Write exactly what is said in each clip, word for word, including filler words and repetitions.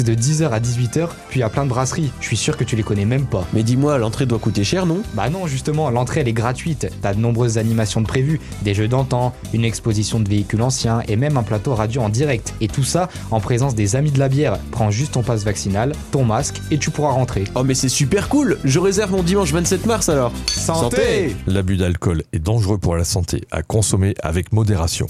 de dix heures à dix-huit heures, puis à plein de brasseries. Je suis sûr que tu les connais même pas. Mais dis-moi, l'entrée doit coûter cher, non ? Bah non, justement, l'entrée elle est gratuite. T'as de nombreuses animations de prévues, des jeux d'antan, une exposition de véhicules anciens et même un plateau radio en direct. Et tout ça en présence des amis de la bière. Prends juste ton passe vaccinal, ton masque et tu pourras rentrer. Oh mais c'est super cool ! Je réserve mon dimanche vingt-sept mars alors. Santé ! L'abus d'alcool est dangereux pour la santé, à consommer avec modération.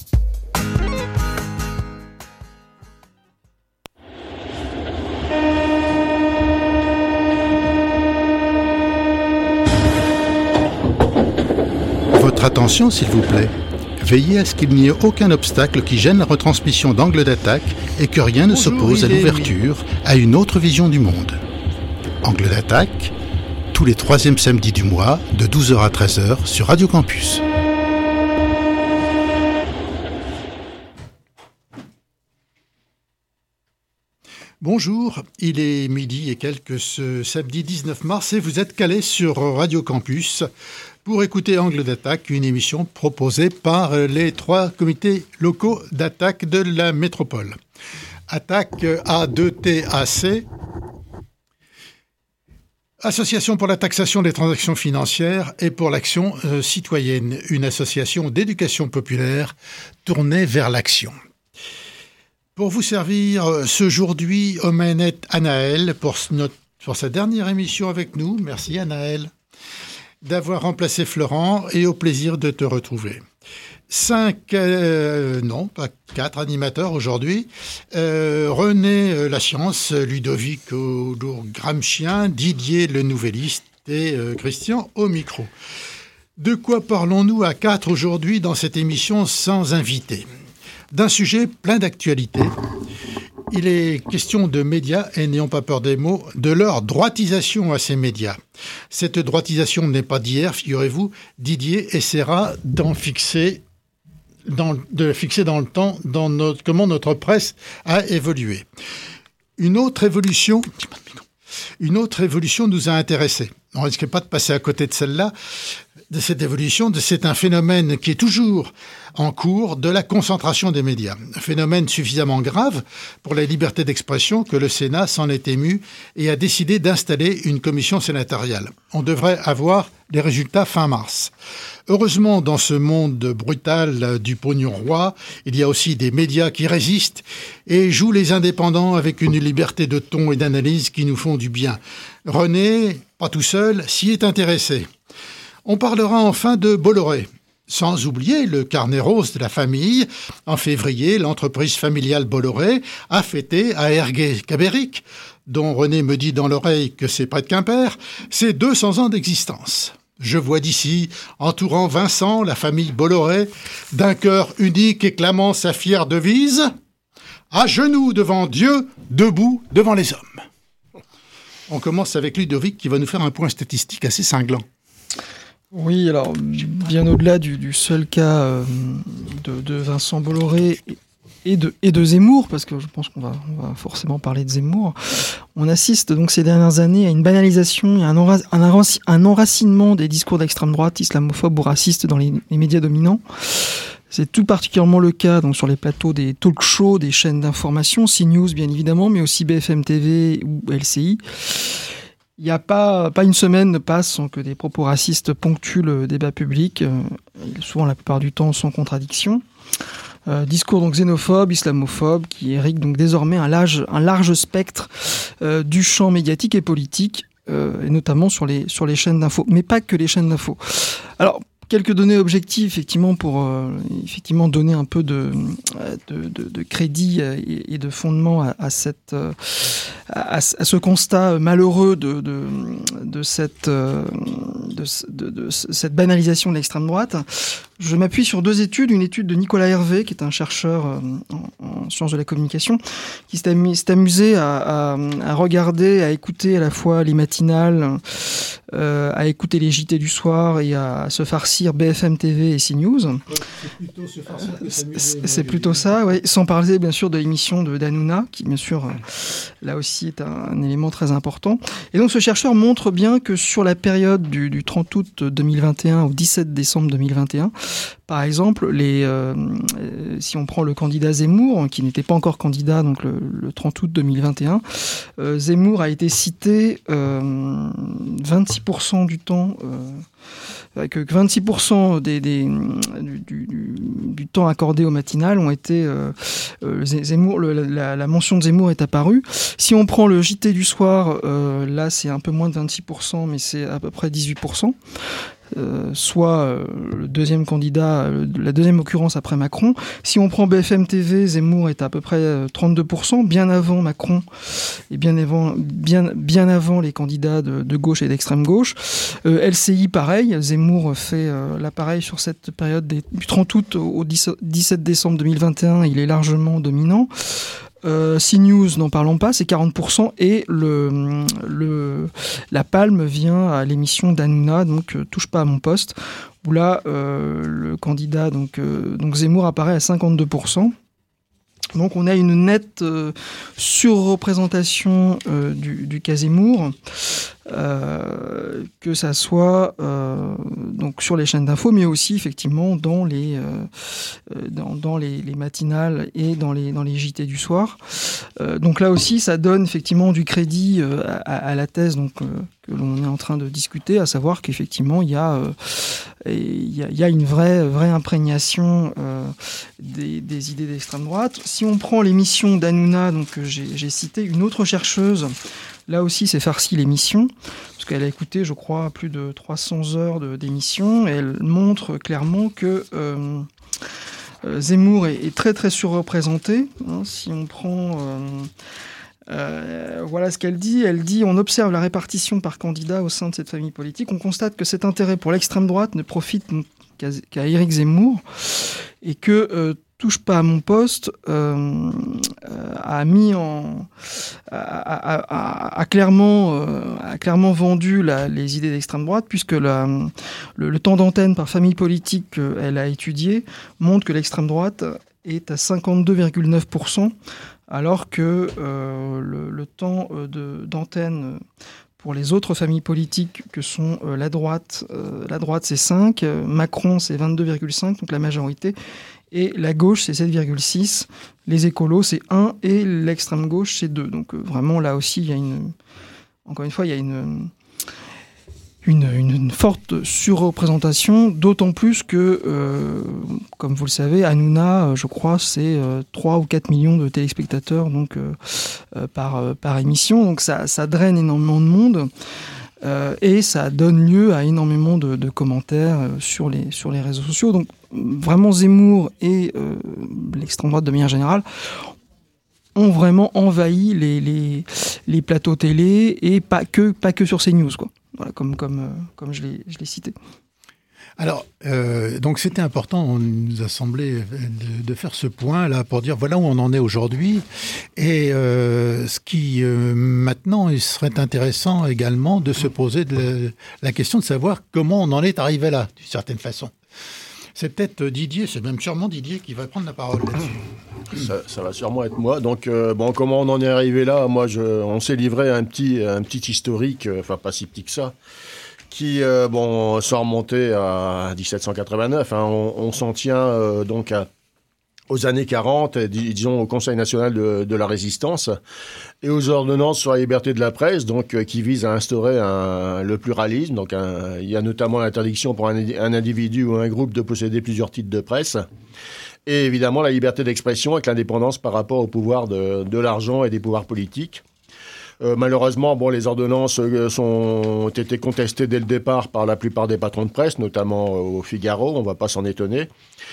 Votre attention, s'il vous plaît. Veillez à ce qu'il n'y ait aucun obstacle qui gêne la retransmission d'Angle d'attaque et que rien ne Bonjour, s'oppose à il est l'ouverture à une autre vision du monde. Angle d'attaque, tous les troisièmes samedis du mois, de douze heures à treize heures sur Radio Campus. Bonjour, il est midi et quelques ce samedi dix-neuf mars et vous êtes calés sur Radio Campus pour écouter Angle d'attaque, une émission proposée par les trois comités locaux d'attaque de la métropole. Attaque A deux T A C, Association pour la taxation des transactions financières et pour l'action euh, citoyenne, une association d'éducation populaire tournée vers l'action. Pour vous servir euh, ce aujourd'hui aux manettes Anaël pour, notre, pour sa dernière émission avec nous. Merci Anaël d'avoir remplacé Florent et au plaisir de te retrouver. Cinq, euh, non, pas quatre animateurs aujourd'hui. Euh, René euh, La Science, Ludovic Odour-Gramscien, Didier le Nouvelliste et euh, Christian au micro. De quoi parlons-nous à quatre aujourd'hui dans cette émission sans invité ? D'un sujet plein d'actualité. Il est question de médias, et n'ayons pas peur des mots, de leur droitisation à ces médias. Cette droitisation n'est pas d'hier, figurez-vous. Didier essaiera d'en fixer, dans, de fixer dans le temps dans notre, comment notre presse a évolué. Une autre évolution, une autre évolution nous a intéressés. On ne risque pas de passer à côté de celle-là, de cette évolution. C'est un phénomène qui est toujours en cours de la concentration des médias. Un phénomène suffisamment grave pour la liberté d'expression que le Sénat s'en est ému et a décidé d'installer une commission sénatoriale. On devrait avoir les résultats fin mars. Heureusement, dans ce monde brutal du pognon roi, il y a aussi des médias qui résistent et jouent les indépendants avec une liberté de ton et d'analyse qui nous font du bien. René, pas tout seul, s'y est intéressé. On parlera enfin de Bolloré. Sans oublier le carnet rose de la famille. En février, l'entreprise familiale Bolloré a fêté à Ergué-Cabéric, dont René me dit dans l'oreille que c'est près de Quimper, ses deux cents ans d'existence. Je vois d'ici, entourant Vincent, la famille Bolloré, d'un cœur unique et clamant sa fière devise « À genoux devant Dieu, debout devant les hommes ». On commence avec Ludovic qui va nous faire un point statistique assez cinglant. Oui, alors bien au-delà du, du seul cas euh, de, de Vincent Bolloré et de, et de Zemmour, parce que je pense qu'on va, on va forcément parler de Zemmour, on assiste donc ces dernières années à une banalisation et un, enra- un, enrac- un enracinement des discours d'extrême droite, islamophobes ou racistes dans les, les médias dominants. C'est tout particulièrement le cas donc, sur les plateaux des talk-shows, des chaînes d'information, CNews bien évidemment, mais aussi B F M T V ou L C I. Il n'y a pas, pas une semaine ne passe sans que des propos racistes ponctuent le débat public, euh, souvent la plupart du temps sans contradiction. Euh, discours donc xénophobes, islamophobes, qui irriguent donc désormais un large, un large spectre euh, du champ médiatique et politique, euh, et notamment sur les, sur les chaînes d'infos, mais pas que les chaînes d'infos. Alors, quelques données objectives, effectivement, pour euh, effectivement donner un peu de, de, de, de crédit et, et de fondement à, à, cette, à, à ce constat malheureux de, de, de, cette, de, de, de cette banalisation de l'extrême droite. Je m'appuie sur deux études. Une étude de Nicolas Hervé, qui est un chercheur en, en sciences de la communication, qui s'est amusé, s'est amusé à, à, à regarder, à écouter à la fois les matinales, euh, à écouter les J T du soir et à se farcir B F M T V et CNews. C'est plutôt se farcir que s'amuser. C'est, c'est plutôt ça, oui. Sans parler bien sûr de l'émission de d'Hanouna, qui bien sûr euh, là aussi est un, un élément très important. Et donc ce chercheur montre bien que sur la période du, du trente août deux mille vingt et un au dix-sept décembre deux mille vingt et un, Par exemple, les, euh, si on prend le candidat Zemmour, qui n'était pas encore candidat donc le, le trente août deux mille vingt et un, euh, Zemmour a été cité euh, vingt-six pour cent du temps, euh, que vingt-six pour cent des, des, du, du, du temps accordé au matinal ont été... Euh, euh, Zemmour, le, la, la mention de Zemmour est apparue. Si on prend le J T du soir, euh, là c'est un peu moins de vingt-six pour cent, mais c'est à peu près dix-huit pour cent. Euh, soit euh, le deuxième candidat, euh, la deuxième occurrence après Macron. Si on prend B F M T V, Zemmour est à peu près euh, trente-deux pour cent, bien avant Macron et bien avant, bien, bien avant les candidats de, de gauche et d'extrême gauche. Euh, L C I, pareil, Zemmour fait euh, l'appareil sur cette période des, du trente août au dix-sept décembre deux mille vingt et un, il est largement dominant. Euh, CNews, n'en parlons pas, c'est quarante pour cent et le, le, la palme vient à l'émission d'Hanouna, donc euh, Touche pas à mon poste, où là euh, le candidat donc, euh, donc Zemmour apparaît à cinquante-deux pour cent. Donc on a une nette euh, surreprésentation euh, du, du cas Zemmour, euh, que ça soit euh, donc sur les chaînes d'infos, mais aussi effectivement dans les euh, dans, dans les, les matinales et dans les dans les J T du soir. Euh, donc là aussi, ça donne effectivement du crédit euh, à, à la thèse donc euh, que l'on est en train de discuter, à savoir qu'effectivement il y a euh, il y a, il y a une vraie vraie imprégnation euh, des, des idées d'extrême droite. Si on prend l'émission d'Hanouna, donc que j'ai, j'ai cité, une autre chercheuse, là aussi c'est farci l'émission, parce qu'elle a écouté, je crois, plus de trois cents heures de, d'émission, et elle montre clairement que euh, euh, Zemmour est, est très très surreprésenté. Hein, si on prend... Euh, Euh, voilà ce qu'elle dit. Elle dit « On observe la répartition par candidat au sein de cette famille politique. On constate que cet intérêt pour l'extrême droite ne profite qu'à, qu'à Éric Zemmour et que euh, Touche pas à mon poste euh, euh, a mis en a, a, a, a clairement euh, a clairement vendu la, les idées d'extrême droite, puisque la, le, le temps d'antenne par famille politique qu'elle a étudié montre que l'extrême droite est à cinquante-deux virgule neuf pour cent, alors que euh, le, le temps de, d'antenne pour les autres familles politiques que sont euh, la droite, euh, la droite c'est cinq, euh, Macron c'est vingt-deux virgule cinq, donc la majorité, et la gauche c'est sept virgule six, les écolos c'est un et l'extrême gauche c'est deux. Donc euh, vraiment là aussi il y a une, encore une fois il y a une Une, une, une forte surreprésentation, d'autant plus que, euh, comme vous le savez, Hanouna, je crois, c'est euh, trois ou quatre millions de téléspectateurs donc, euh, euh, par, euh, par émission. Donc ça, ça draine énormément de monde euh, et ça donne lieu à énormément de, de commentaires euh, sur, les, sur les réseaux sociaux. Donc vraiment Zemmour et euh, l'extrême droite de manière générale ont vraiment envahi les, les, les plateaux télé et pas que, pas que sur CNews, quoi. Voilà, comme, comme, euh, comme je, l'ai, je l'ai cité. Alors, euh, donc c'était important, on nous a semblé de, de faire ce point là pour dire voilà où on en est aujourd'hui. Et euh, ce qui euh, maintenant, il serait intéressant également de se poser de, la question de savoir comment on en est arrivé là, d'une certaine façon. C'est peut-être Didier, c'est même sûrement Didier qui va prendre la parole là-dessus. Ça, ça va sûrement être moi. Donc, euh, bon, comment on en est arrivé là ? Moi, je, on s'est livré à un petit, un petit historique, euh, enfin pas si petit que ça, qui, euh, bon, sans remonter à dix-sept cent quatre-vingt-neuf. Hein, on, on s'en tient euh, donc à, aux années quarante, dis, disons au Conseil national de, de la résistance, et aux ordonnances sur la liberté de la presse, donc euh, qui visent à instaurer un, le pluralisme. Donc, un, il y a notamment l'interdiction pour un, un individu ou un groupe de posséder plusieurs titres de presse. Et évidemment, la liberté d'expression avec l'indépendance par rapport au pouvoir de, de l'argent et des pouvoirs politiques. Euh, malheureusement, bon, les ordonnances euh, sont, ont été contestées dès le départ par la plupart des patrons de presse, notamment euh, au Figaro, on ne va pas s'en étonner.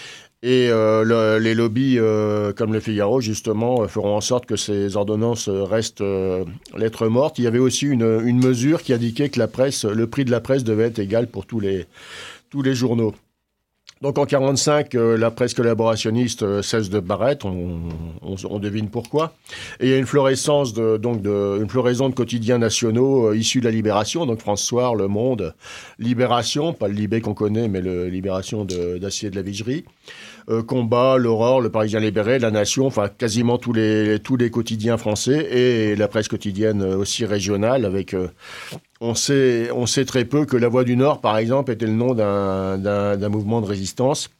Et euh, le, les lobbies euh, comme le Figaro, justement, euh, feront en sorte que ces ordonnances restent euh, lettres mortes. Il y avait aussi une, une mesure qui indiquait que la presse, le prix de la presse devait être égal pour tous les, tous les journaux. Donc en quarante-cinq, euh, la presse collaborationniste euh, cesse de paraître, on, on, on devine pourquoi. Et il y a une florescence de, donc de, une floraison de quotidiens nationaux euh, issus de la Libération, donc France Soir, Le Monde, Libération, pas le Libé qu'on connaît, mais le Libération de, d'Acier de la Vigerie, euh, Combat, L'Aurore, Le Parisien libéré, La Nation, enfin quasiment tous les, tous les quotidiens français et la presse quotidienne aussi régionale avec... Euh, On sait, on sait très peu que La Voix du Nord, par exemple, était le nom d'un, d'un, d'un mouvement de résistance.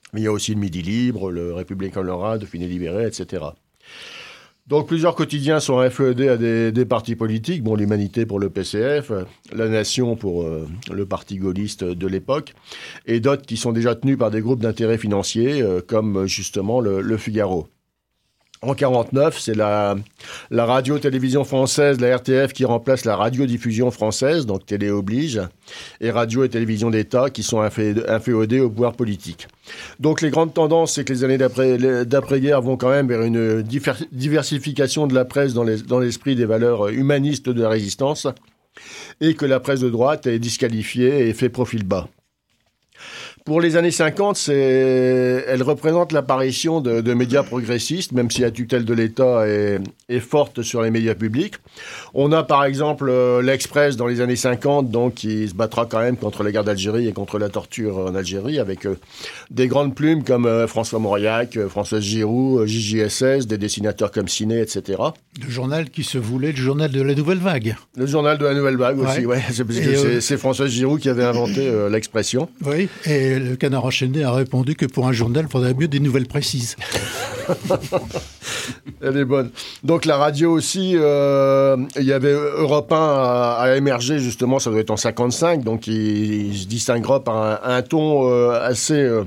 Mais il y a aussi le Midi Libre, le Républicain Lorrain, Dauphiné Libéré, et cetera. Donc plusieurs quotidiens sont affiliés à des, des partis politiques, bon, l'Humanité pour le P C F, La Nation pour euh, le parti gaulliste de l'époque, et d'autres qui sont déjà tenus par des groupes d'intérêt financiers, euh, comme justement le, le Figaro. En quarante-neuf, c'est la, la radio-télévision française, la R T F, qui remplace la radiodiffusion française, donc télé oblige, et radio et télévision d'État qui sont inféodées au pouvoir politique. Donc les grandes tendances, c'est que les années d'après, d'après-guerre vont quand même vers une diversification de la presse dans, les, dans l'esprit des valeurs humanistes de la résistance, et que la presse de droite est disqualifiée et fait profil bas. Pour les années cinquante, c'est... elle représente l'apparition de, de médias progressistes, même si la tutelle de l'État est, est forte sur les médias publics. On a par exemple euh, l'Express dans les années cinquante, donc, qui se battra quand même contre la guerre d'Algérie et contre la torture en Algérie, avec euh, des grandes plumes comme euh, François Mauriac, euh, Françoise Giroud, euh, J J S S, des dessinateurs comme Ciné, et cetera. Le journal qui se voulait le journal de la Nouvelle Vague. Le journal de la Nouvelle Vague aussi, ouais. ouais. C'est parce que euh... c'est, c'est Françoise Giroud qui avait inventé euh, l'expression. Oui, et le Canard enchaîné a répondu que pour un journal, il faudrait mieux des nouvelles précises. Elle est bonne. Donc la radio aussi, euh, il y avait Europe un à, à émerger justement, ça doit être en cinquante-cinq, donc il, il se distinguera par un, un ton euh, assez, euh,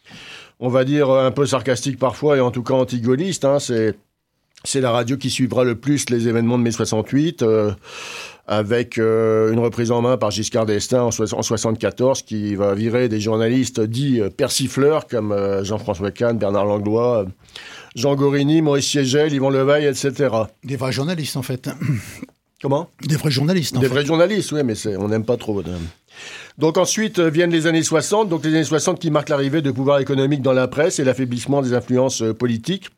on va dire, un peu sarcastique parfois, et en tout cas anti-gaulliste. Hein, c'est, c'est la radio qui suivra le plus les événements de mai soixante-huit, euh, avec euh, une reprise en main par Giscard d'Estaing en, so- en soixante-quatorze, qui va virer des journalistes dits euh, persifleurs, comme euh, Jean-François Kahn, Bernard Langlois, euh, Jean Gorini, Maurice Siegel, Yvan Leveille, et cetera. Des vrais journalistes, en fait. Comment ? Des vrais journalistes, en Des fait. vrais journalistes, oui, mais c'est, on n'aime pas trop. Donc ensuite euh, viennent les années soixante, donc les années soixante qui marquent l'arrivée de pouvoir économique dans la presse et l'affaiblissement des influences euh, politiques.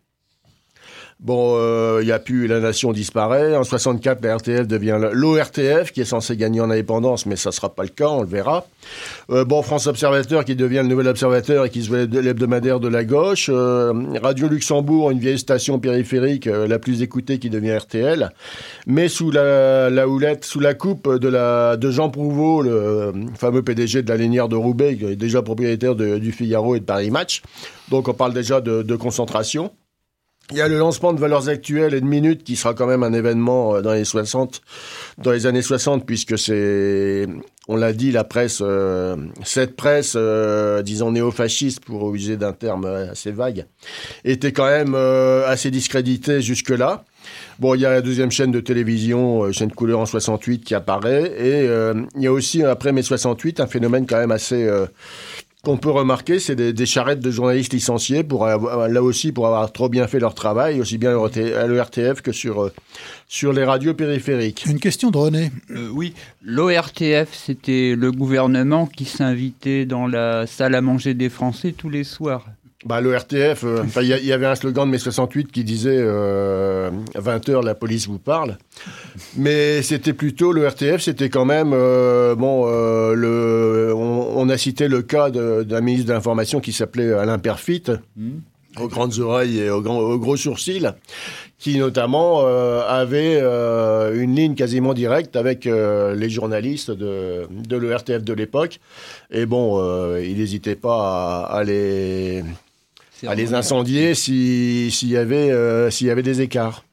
Bon, il euh, n'y a plus, La Nation disparaît. En soixante-quatre, la R T F devient l'O R T F, qui est censé gagner en indépendance, mais ça ne sera pas le cas, on le verra. Euh, bon, France Observateur, qui devient le Nouvel Observateur et qui se voit l'hebdomadaire de la gauche. Euh, Radio Luxembourg, une vieille station périphérique, euh, la plus écoutée, qui devient R T L. Mais sous la, la houlette, sous la coupe de, la, de Jean Prouveau, le fameux P D G de la Lénière de Roubaix, qui est déjà propriétaire de, du Figaro et de Paris Match. Donc on parle déjà de, de concentration. Il y a le lancement de Valeurs Actuelles et de Minutes qui sera quand même un événement dans les soixante, dans les années soixante, puisque c'est, on l'a dit, la presse, euh, cette presse, euh, disons néo-fasciste pour user d'un terme assez vague, était quand même euh, assez discréditée jusque-là. Bon, il y a la deuxième chaîne de télévision, euh, chaîne couleur en soixante-huit qui apparaît, et euh, il y a aussi, après mai soixante-huit, un phénomène quand même assez... Euh, qu'on peut remarquer, c'est des, des charrettes de journalistes licenciés pour avoir, là aussi pour avoir trop bien fait leur travail, aussi bien à l'O R T F que sur, euh, sur les radios périphériques. Une question de René. Euh, oui, l'O R T F, c'était le gouvernement qui s'invitait dans la salle à manger des Français tous les soirs. Bah, l'O R T F, il euh, y, y avait un slogan de mai soixante-huit qui disait euh, vingt heures, la police vous parle. Mais c'était plutôt, l'O R T F, c'était quand même, euh, bon, euh, le, on, on a cité le cas de, d'un ministre de l'Information qui s'appelait Alain Perfit, mmh. aux grandes oreilles et aux, grands, aux gros sourcils, qui notamment euh, avait euh, une ligne quasiment directe avec euh, les journalistes de, de l'O R T F de l'époque. Et bon, euh, il n'hésitait pas à, à les... à les incendier si, s'il y avait, euh, s'il y avait des écarts.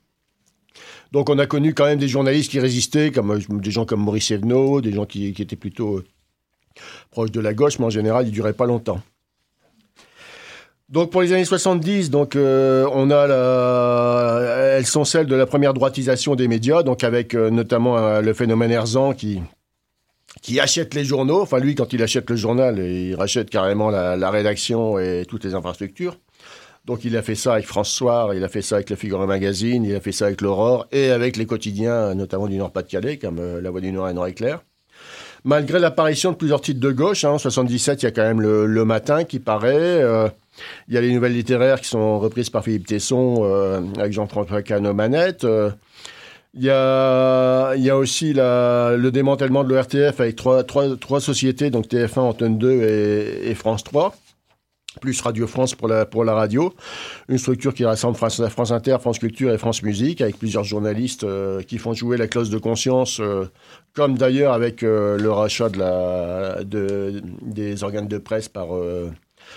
Donc on a connu quand même des journalistes qui résistaient, comme, des gens comme Maurice Evenot, des gens qui, qui étaient plutôt euh, proches de la gauche, mais en général, ils ne duraient pas longtemps. Donc pour les années soixante-dix, donc, euh, on a la... elles sont celles de la première droitisation des médias, donc avec euh, notamment euh, le phénomène Erzan qui... qui achète les journaux. Enfin, lui, quand il achète le journal, il rachète carrément la, la rédaction et toutes les infrastructures. Donc, il a fait ça avec France Soir, il a fait ça avec le Figaro Magazine, il a fait ça avec l'Aurore et avec les quotidiens, notamment du Nord-Pas-de-Calais, comme euh, La Voix du Nord et Nord-Éclair. Malgré l'apparition de plusieurs titres de gauche, hein, en soixante-dix-sept, il y a quand même le, le Matin qui paraît. Euh, il y a les nouvelles littéraires qui sont reprises par Philippe Tesson euh, avec Jean-François Kahn aux manettes. Euh, Il y a, il y a aussi la, le démantèlement de l'O R T F avec trois, trois, trois sociétés, donc T F un, Antenne deux et, et France trois, plus Radio France pour la, pour la radio. Une structure qui rassemble France, France Inter, France Culture et France Musique, avec plusieurs journalistes euh, qui font jouer la clause de conscience, euh, comme d'ailleurs avec euh, le rachat de la, de, des organes de presse par... Euh,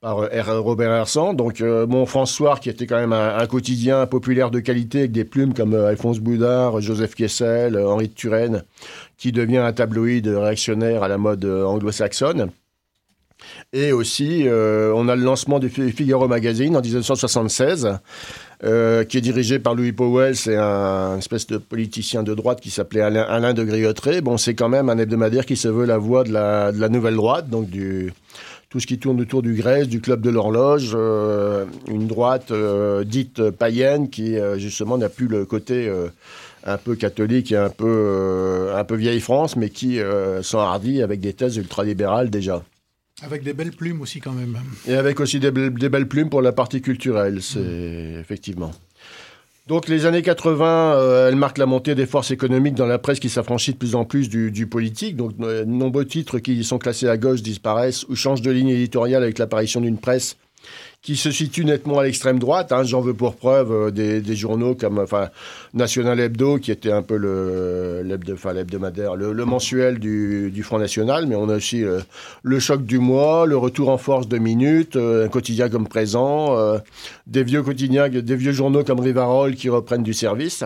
par R. Robert Hersant. Donc, euh, bon, François, qui était quand même un, un quotidien populaire de qualité avec des plumes comme euh, Alphonse Boudard, Joseph Kessel, euh, Henri de Turenne, qui devient un tabloïd réactionnaire à la mode euh, anglo-saxonne. Et aussi, euh, on a le lancement du Figaro Magazine en dix-neuf cent soixante-seize, euh, qui est dirigé par Louis Powell. C'est un une espèce de politicien de droite qui s'appelait Alain, Alain de Griotret. Bon, c'est quand même un hebdomadaire qui se veut la voix de la, de la nouvelle droite, donc du, tout ce qui tourne autour du Grèce, du Club de l'Horloge, euh, une droite euh, dite païenne qui, euh, justement, n'a plus le côté... Euh, un peu catholique et un peu, euh, un peu vieille France, mais qui euh, s'enhardit avec des thèses ultralibérales déjà. Avec des belles plumes aussi quand même. Et avec aussi des, be- des belles plumes pour la partie culturelle, c'est mmh. effectivement. Donc les années quatre-vingts, euh, elles marquent la montée des forces économiques dans la presse qui s'affranchit de plus en plus du, du politique. Donc de nombreux titres qui sont classés à gauche disparaissent ou changent de ligne éditoriale avec l'apparition d'une presse qui se situe nettement à l'extrême droite. Hein. J'en veux pour preuve euh, des, des journaux comme enfin, National Hebdo, qui était un peu le, l'hebdo, enfin, l'hebdomadaire, le, le mensuel du, du Front National, mais on a aussi euh, le Choc du mois, le Retour en force de Minutes, euh, un quotidien comme Présent, euh, des vieux quotidiens, des vieux journaux comme Rivarol qui reprennent du service.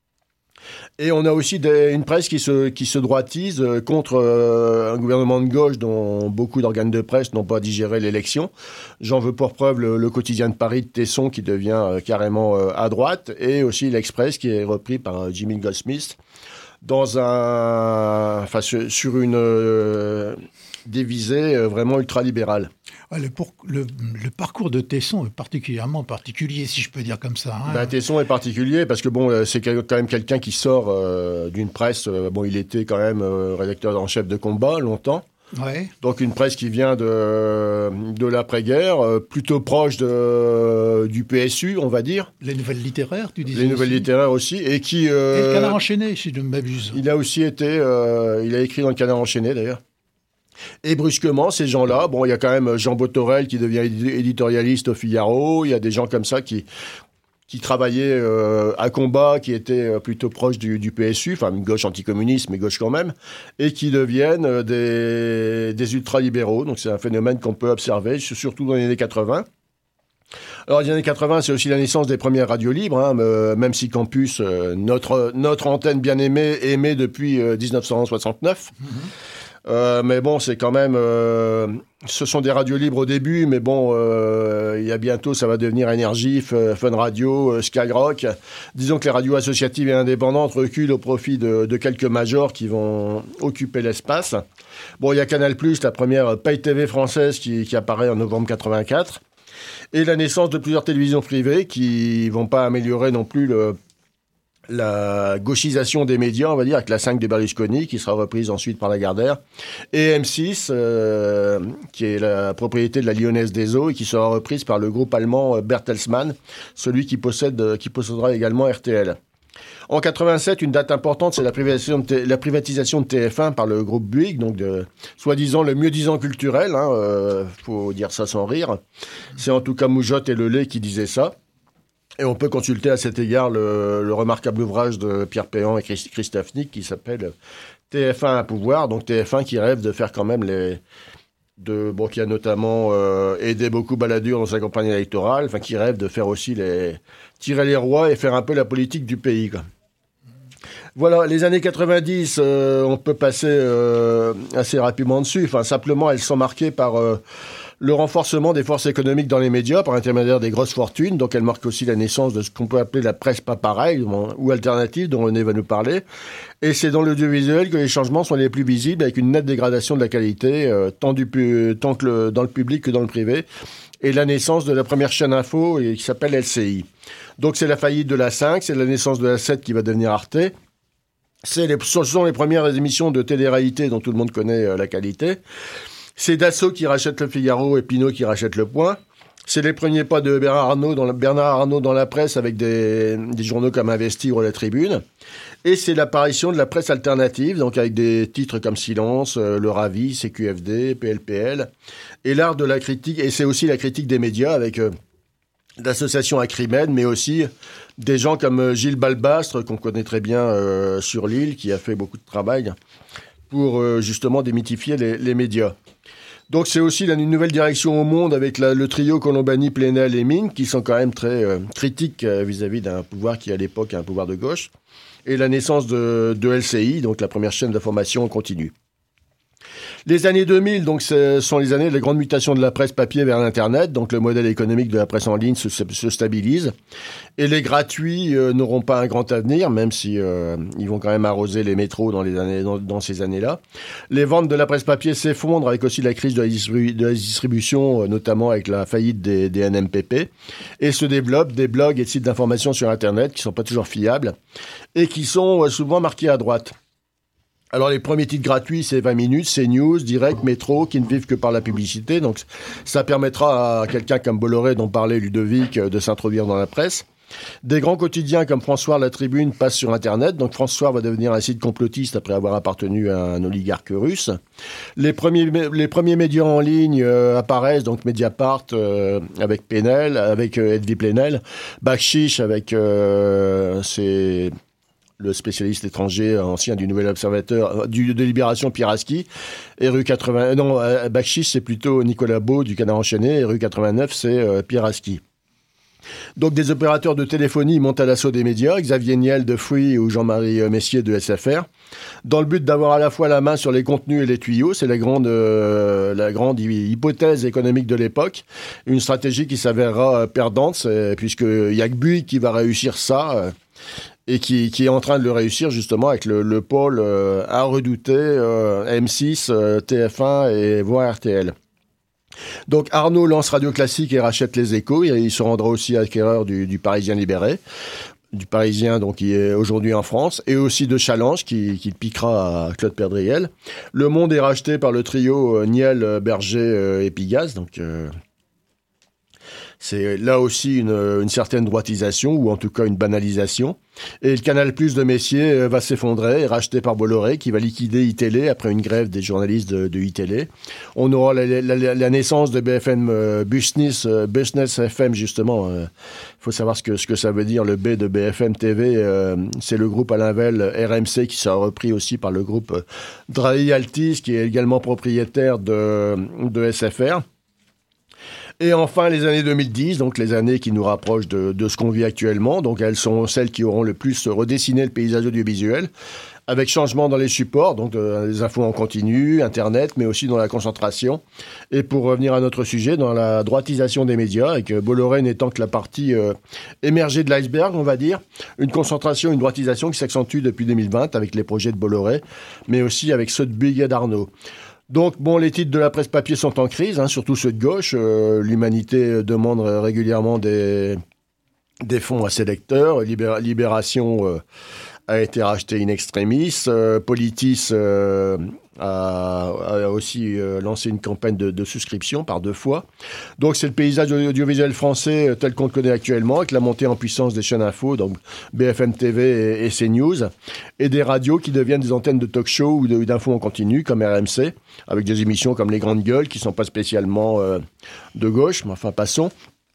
Et on a aussi des, une presse qui se, qui se droitise euh, contre euh, un gouvernement de gauche dont beaucoup d'organes de presse n'ont pas digéré l'élection. J'en veux pour preuve le, le quotidien de Paris de Tesson qui devient euh, carrément euh, à droite, et aussi l'Express qui est repris par euh, Jimmy Goldsmith dans un, enfin, sur, sur une euh, dévisée euh, vraiment ultralibérale. Ouais, le, pour, le, le parcours de Tesson est particulièrement particulier, si je peux dire comme ça. Hein. Ben, Tesson est particulier parce que bon, c'est quand même quelqu'un qui sort euh, d'une presse. Euh, bon, il était quand même euh, rédacteur en chef de Combat longtemps. Ouais. Donc une presse qui vient de, de l'après-guerre, euh, plutôt proche de, du P S U, on va dire. Les nouvelles littéraires, tu disais. Les nouvelles aussi. littéraires aussi. Et qui... Euh, et le Canard enchaîné, si je ne m'abuse. Il a aussi été... Euh, il a écrit dans le Canard enchaîné, d'ailleurs. Et brusquement, ces gens-là, bon, il y a quand même Jean Botorel qui devient éditorialiste au Figaro, il y a des gens comme ça qui, qui travaillaient euh, à Combat, qui étaient plutôt proches du, du P S U, enfin une gauche anticommuniste, mais gauche quand même, et qui deviennent des, des ultralibéraux. Donc c'est un phénomène qu'on peut observer, surtout dans les années quatre-vingts. Alors, les années quatre-vingts, c'est aussi la naissance des premières radios libres, hein, même si Campus, euh, notre, notre antenne bien aimée, est aimée depuis euh, dix-neuf cent soixante-neuf. Mmh. Euh, mais bon, c'est quand même... Euh, ce sont des radios libres au début, mais bon, euh, il y a bientôt, ça va devenir Énergie, Fun Radio, Skyrock. Disons que les radios associatives et indépendantes reculent au profit de, de quelques majors qui vont occuper l'espace. Bon, il y a Canal+, la première Pay T V française qui, qui apparaît en novembre quatre-vingt-quatre. Et la naissance de plusieurs télévisions privées qui vont pas améliorer non plus le... la gauchisation des médias, on va dire, avec la cinq de Berlusconi, qui sera reprise ensuite par Lagardère, et M six, euh, qui est la propriété de la Lyonnaise des Eaux, et qui sera reprise par le groupe allemand Bertelsmann, celui qui, possède, qui possédera également R T L. En quatre-vingt-sept, une date importante, c'est la privatisation de, T- la privatisation de T F un par le groupe Bouygues, donc de, soi-disant le mieux-disant culturel, hein, euh, faut dire ça sans rire. C'est en tout cas Moujotte et Lelay qui disaient ça. Et on peut consulter à cet égard le, le remarquable ouvrage de Pierre Péan et Christophe Nick qui s'appelle T F un à pouvoir. Donc T F un qui rêve de faire quand même les... De, bon, qui a notamment euh, aidé beaucoup Balladur dans sa campagne électorale, enfin qui rêve de faire aussi les... tirer les rois et faire un peu la politique du pays, quoi. Voilà, les années quatre-vingt-dix, euh, on peut passer euh, assez rapidement dessus. Enfin, simplement, elles sont marquées par... Euh, le renforcement des forces économiques dans les médias par l'intermédiaire des grosses fortunes. Donc, elle marque aussi la naissance de ce qu'on peut appeler la presse pas pareille ou alternative, dont René va nous parler. Et c'est dans l'audiovisuel que les changements sont les plus visibles, avec une nette dégradation de la qualité, euh, tant, du, tant que le, dans le public que dans le privé. Et la naissance de la première chaîne info qui s'appelle L C I. Donc, c'est la faillite de la cinq, c'est la naissance de la sept qui va devenir Arte. C'est les, ce sont les premières émissions de télé-réalité dont tout le monde connaît euh, la qualité. C'est Dassault qui rachète le Figaro et Pinault qui rachète le Point. C'est les premiers pas de Bernard Arnault dans la, Bernard Arnault dans la presse avec des, des journaux comme Investir ou La Tribune. Et c'est l'apparition de la presse alternative, donc avec des titres comme Silence, euh, Le Ravi, C Q F D, P L P L. Et l'art de la critique, et c'est aussi la critique des médias avec euh, l'association Acrimed, mais aussi des gens comme euh, Gilles Balbastre, qu'on connaît très bien euh, sur l'île, qui a fait beaucoup de travail pour euh, justement démythifier les, les médias. Donc c'est aussi là, une nouvelle direction au monde avec la, le trio Colombani, Plenel et Mine, qui sont quand même très euh, critiques euh, vis-à-vis d'un pouvoir qui à l'époque est un pouvoir de gauche. Et la naissance de, de L C I, donc la première chaîne d'information continue. Les années deux mille, donc, ce sont les années de la grande mutation de la presse papier vers l'Internet. Donc, le modèle économique de la presse en ligne se, se stabilise. Et les gratuits euh, n'auront pas un grand avenir, même si euh, ils vont quand même arroser les métros dans, les années, dans, dans ces années-là. Les ventes de la presse papier s'effondrent avec aussi la crise de la, distribu- de la distribution, euh, notamment avec la faillite des, des N M P P. Et se développent des blogs et sites d'information sur Internet qui ne sont pas toujours fiables et qui sont euh, souvent marqués à droite. Alors, les premiers titres gratuits, c'est vingt minutes, CNews, Direct, Métro, qui ne vivent que par la publicité. Donc, ça permettra à quelqu'un comme Bolloré, dont parlait Ludovic, de s'introduire dans la presse. Des grands quotidiens comme François, La Tribune, passent sur Internet. Donc, François va devenir un site complotiste après avoir appartenu à un oligarque russe. Les premiers, les premiers médias en ligne euh, apparaissent, donc Mediapart euh, avec Plenel, avec euh, Edwy Plenel, Bakchiche avec euh, ses... le spécialiste étranger ancien du Nouvel Observateur, du, de Libération, Pieraski, et rue quatre-vingts, non, euh, Bakchiche, c'est plutôt Nicolas Beau du Canard enchaîné, et rue quatre-vingt-neuf, c'est euh, Pieraski. Donc des opérateurs de téléphonie montent à l'assaut des médias, Xavier Niel de Free ou Jean-Marie Messier de S F R, dans le but d'avoir à la fois la main sur les contenus et les tuyaux. C'est la grande, euh, la grande hypothèse économique de l'époque, une stratégie qui s'avérera perdante, puisqu'il n'y a que Bouygues qui va réussir ça, euh, et qui, qui est en train de le réussir justement avec le, le pôle euh, à redouter, euh, M six, euh, T F un et voire R T L. Donc Arnaud lance Radio Classique et rachète Les Échos, et il se rendra aussi acquéreur du, du Parisien libéré, du Parisien donc qui est aujourd'hui en France, et aussi de Challenge qui, qui piquera à Claude Perdriel. Le Monde est racheté par le trio euh, Niel, Berger euh, et Pigasse, donc... Euh C'est là aussi une, une certaine droitisation, ou en tout cas une banalisation. Et le Canal Plus de Messier va s'effondrer, racheté par Bolloré, qui va liquider iTélé après une grève des journalistes de, de iTélé. On aura la, la, la naissance de B F M euh, Business, euh, Business F M, justement. Il euh, faut savoir ce que, ce que ça veut dire, le B de B F M T V. Euh, c'est le groupe Alain Vell, R M C, qui sera repris aussi par le groupe euh, Drahi Altis, qui est également propriétaire de, de S F R. Et enfin, les années deux mille dix, donc les années qui nous rapprochent de, de ce qu'on vit actuellement. Donc, elles sont celles qui auront le plus redessiné le paysage audiovisuel, avec changement dans les supports, donc euh, les infos en continu, Internet, mais aussi dans la concentration. Et pour revenir à notre sujet, dans la droitisation des médias, avec Bolloré n'étant que la partie euh, émergée de l'iceberg, on va dire, une concentration, une droitisation qui s'accentue depuis deux mille vingt avec les projets de Bolloré, mais aussi avec ceux de Bouygues et d'Arnaud. Donc, bon, les titres de la presse papier sont en crise, hein, surtout ceux de gauche. Euh, l'humanité demande régulièrement des, des fonds à ses lecteurs. Libér- Libération euh, a été racheté in extremis. Euh, Politis euh, a, a aussi euh, lancé une campagne de, de souscription par deux fois. Donc, c'est le paysage audiovisuel français euh, tel qu'on le connaît actuellement, avec la montée en puissance des chaînes info, donc B F M T V et, et CNews, et des radios qui deviennent des antennes de talk-show ou de, d'infos en continu, comme R M C, avec des émissions comme Les Grandes Gueules, qui ne sont pas spécialement euh, de gauche, mais enfin, passons.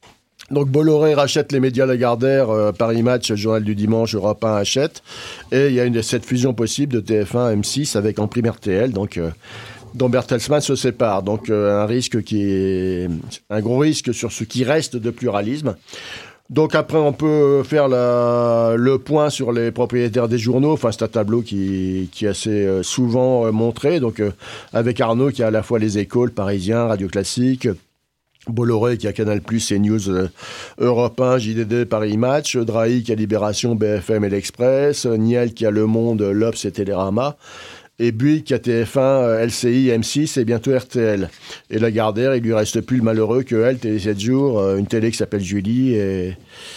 Donc Bolloré rachète les médias Lagardère, euh, Paris Match, Journal du Dimanche, Europe un achète. Et il y a une, cette fusion possible de T F un, M six avec en prime R T L, donc, euh, dont Bertelsmann se sépare. Donc euh, un risque qui est un gros risque sur ce qui reste de pluralisme. Donc après, on peut faire la, le point sur les propriétaires des journaux. Enfin, c'est un tableau qui, qui est assez euh, souvent euh, montré. Donc euh, avec Arnaud qui a à la fois Les Échos, le Parisien, Radio Classique, Bolloré qui a Canal+, CNews, euh, Europe un, J D D, Paris Match, Drahi qui a Libération, B F M et l'Express, Niel qui a Le Monde, l'Obs et Télérama, et Bouygues qui a T F un, L C I, M six et bientôt R T L. Et Lagardère, il lui reste plus le malheureux que elle, Télé sept jours, une télé qui s'appelle Julie, et...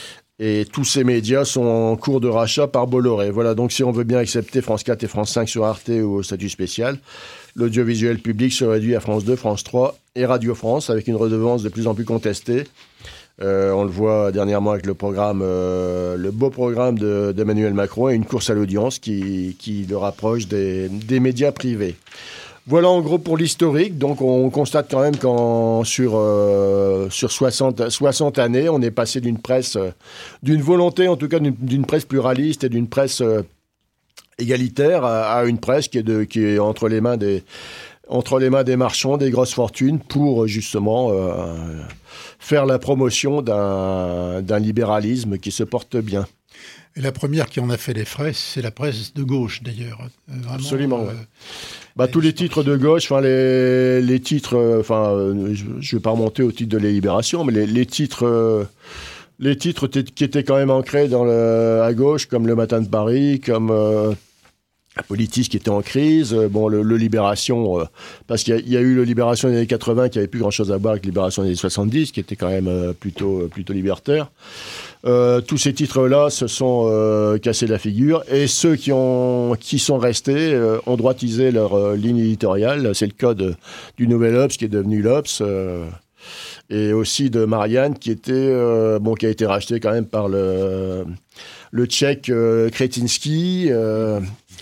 Et tous ces médias sont en cours de rachat par Bolloré. Voilà, donc si on veut bien accepter France quatre et France cinq sur Arte ou au statut spécial, l'audiovisuel public se réduit à France deux, France trois et Radio France, avec une redevance de plus en plus contestée. Euh, on le voit dernièrement avec le programme, euh, le beau programme de, d'Emmanuel Macron et une course à l'audience qui, qui le rapproche des, des médias privés. Voilà en gros pour l'historique. Donc on constate quand même qu'en sur euh, sur soixante, soixante années, on est passé d'une presse, euh, d'une volonté en tout cas d'une, d'une presse pluraliste et d'une presse euh, égalitaire à, à une presse qui est de qui est entre les mains des entre les mains des marchands, des grosses fortunes, pour justement euh, faire la promotion d'un, d'un libéralisme qui se porte bien. Et la première qui en a fait les frais, c'est la presse de gauche, d'ailleurs. Euh, vraiment, Absolument. euh, Ouais. Bah, tous les titres de gauche, enfin les, les titres, enfin, euh, je ne vais pas remonter au titre de la Libération, mais les, les titres, euh, les titres t- qui étaient quand même ancrés dans le, à gauche, comme le Matin de Paris, comme euh, la Politis qui était en crise, euh, bon, le, le Libération, euh, parce qu'il y a, il y a eu le Libération des années quatre-vingts qui avait plus grand-chose à voir avec Libération des années soixante-dix, qui était quand même euh, plutôt, plutôt libertaire. Euh, tous ces titres-là se sont euh, cassés la figure, et ceux qui, ont, qui sont restés euh, ont droitisé leur euh, ligne éditoriale. C'est le cas de, du Nouvel Obs qui est devenu l'Obs, euh, et aussi de Marianne qui, était, euh, bon, qui a été racheté quand même par le, le Tchèque euh, Kretinsky, euh,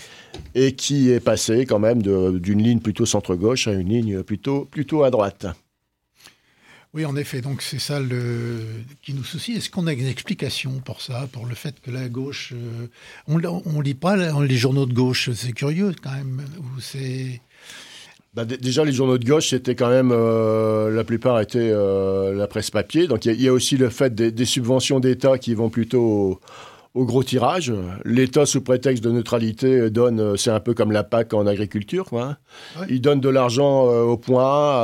et qui est passé quand même de, d'une ligne plutôt centre-gauche à une ligne plutôt, plutôt à droite. Oui, en effet, donc c'est ça le... qui nous soucie. Est-ce qu'on a une explication pour ça, pour le fait que la gauche... Euh... On ne lit pas les journaux de gauche, c'est curieux quand même. Ou c'est... Bah, d- déjà, les journaux de gauche, c'était quand même... Euh, la plupart étaient euh, la presse papier. Donc il y, y a aussi le fait des, des subventions d'État qui vont plutôt... Au, au gros tirage. L'État, sous prétexte de neutralité, donne, c'est un peu comme la P A C en agriculture, quoi. Ouais. Il donne de l'argent euh, au Point,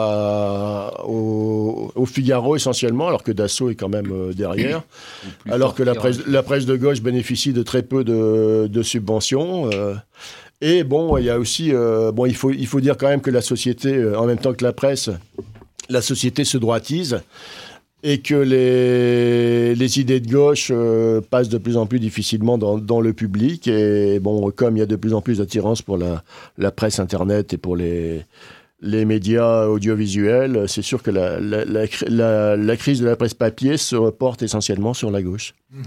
à, au, au Figaro essentiellement, alors que Dassault est quand même euh, derrière. Alors que la presse, la presse de gauche bénéficie de très peu de, de subventions. Euh, et bon, il y a aussi, euh, bon, il faut, il faut dire quand même que la société, euh, en même temps que la presse, la société se droitise. Et que les, les idées de gauche euh, passent de plus en plus difficilement dans, dans le public. Et bon, comme il y a de plus en plus d'attirance pour la, la presse Internet et pour les, les médias audiovisuels, c'est sûr que la, la, la, la, la crise de la presse papier se reporte essentiellement sur la gauche. Mmh.